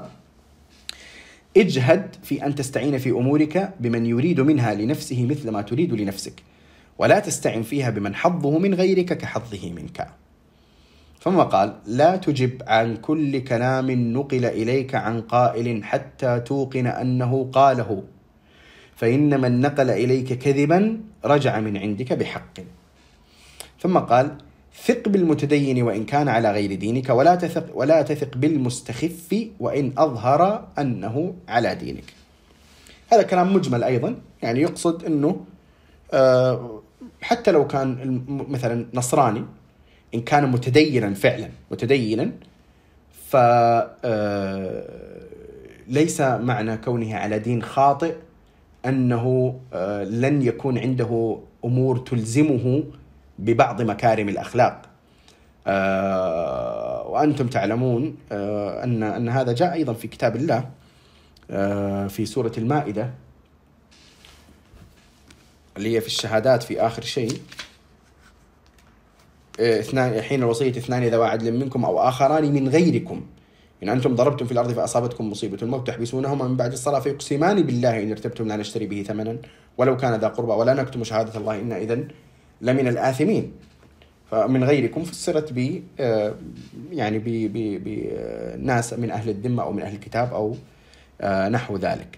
اجهد في أن تستعين في أمورك بمن يريد منها لنفسه مثل ما تريد لنفسك، ولا تستعن فيها بمن حظه من غيرك كحظه منك. ثم قال لا تجب عن كل كلام نقل إليك عن قائل حتى توقن أنه قاله، فإن من نقل إليك كذبا رجع من عندك بحق. ثم قال ثق بالمتدين وإن كان على غير دينك، ولا تثق ولا تثق بالمستخف وإن أظهر أنه على دينك. هذا كلام مجمل أيضا، يعني يقصد أنه حتى لو كان مثلا نصراني إن كان متدينا فعلا متدينا، فليس معنى كونه على دين خاطئ أنه لن يكون عنده أمور تلزمه ببعض مكارم الأخلاق. وأنتم تعلمون أن أن هذا جاء أيضا في كتاب الله في سورة المائدة اللي هي في الشهادات في آخر شيء، اثنان حين الوصية اثنان ذوى عدل منكم أو آخران من غيركم إن أنتم ضربتم في الأرض فأصابتكم مصيبة الموت تحبسونهما من بعد الصلاة فيقسمان بالله إن ارتبتم لا نشتري به ثمنا ولو كان ذا قربى ولا نكتم شهادة الله إن إذن لمن الآثمين. فمن غيركم فسرت ب يعني بناس من أهل الذمة أو من أهل الكتاب أو نحو ذلك.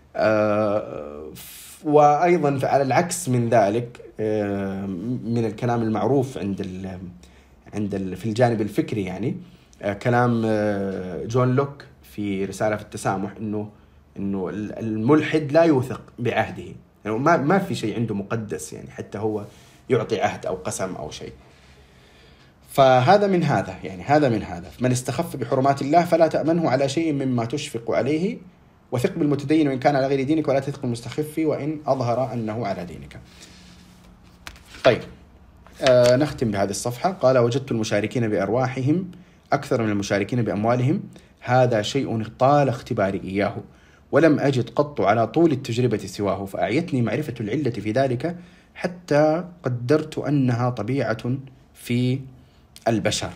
وأيضا على العكس من ذلك من الكلام المعروف عند ال عند ال في الجانب الفكري، يعني كلام جون لوك في رسالة في التسامح إنه إنه الملحد لا يوثق بعهده، يعني ما ما في شيء عنده مقدس، يعني حتى هو يعطي عهد أو قسم أو شيء. فهذا من هذا، يعني هذا من هذا من استخف بحرمات الله فلا تأمنه على شيء مما تشفق عليه، وثق بالمتدين وإن كان على غير دينك ولا تثق بالمستخف وإن أظهر أنه على دينك. طيب آه نختم بهذه الصفحة. قال وجدت المشاركين بأرواحهم أكثر من المشاركين بأموالهم، هذا شيء طال اختباري إياه ولم أجد قط على طول التجربة سواه، فأعيتني معرفة العلة في ذلك حتى قدرت أنها طبيعة في البشر.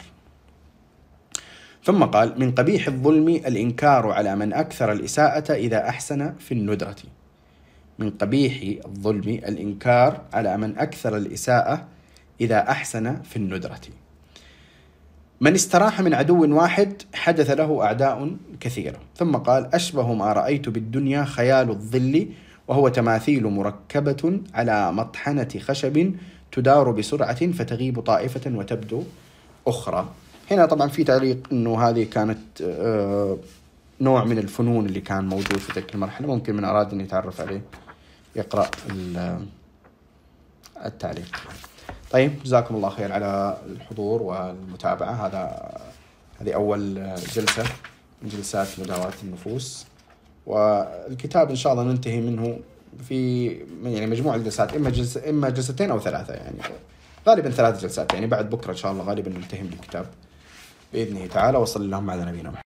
ثم قال من قبيح الظلم الإنكار على من أكثر الإساءة إذا أحسن في الندرة. من قبيح الظلم الإنكار على من أكثر الإساءة إذا أحسن في الندرة. من استراح من عدو واحد حدث له أعداء كثيرة. ثم قال أشبه ما رأيت بالدنيا خيال الظل، وهو تماثيل مركبة على مطحنة خشب تدار بسرعة فتغيب طائفة وتبدو أخرى. هنا طبعا في تعليق أنه هذه كانت نوع من الفنون اللي كان موجود في تلك المرحلة، ممكن من أراد أن يتعرف عليه يقرأ التعليق. طيب جزاكم الله خير على الحضور والمتابعة. هذا هذه أول جلسة من جلسات مداواة النفوس، والكتاب إن شاء الله ننتهي منه في يعني مجموعة الجلسات، إما جلسة إما جلستين أو ثلاثة، يعني غالبا ثلاث جلسات، يعني بعد بكرة إن شاء الله غالبا ننتهي من الكتاب بإذنه تعالى. وصلى اللهم على نبينا محمد.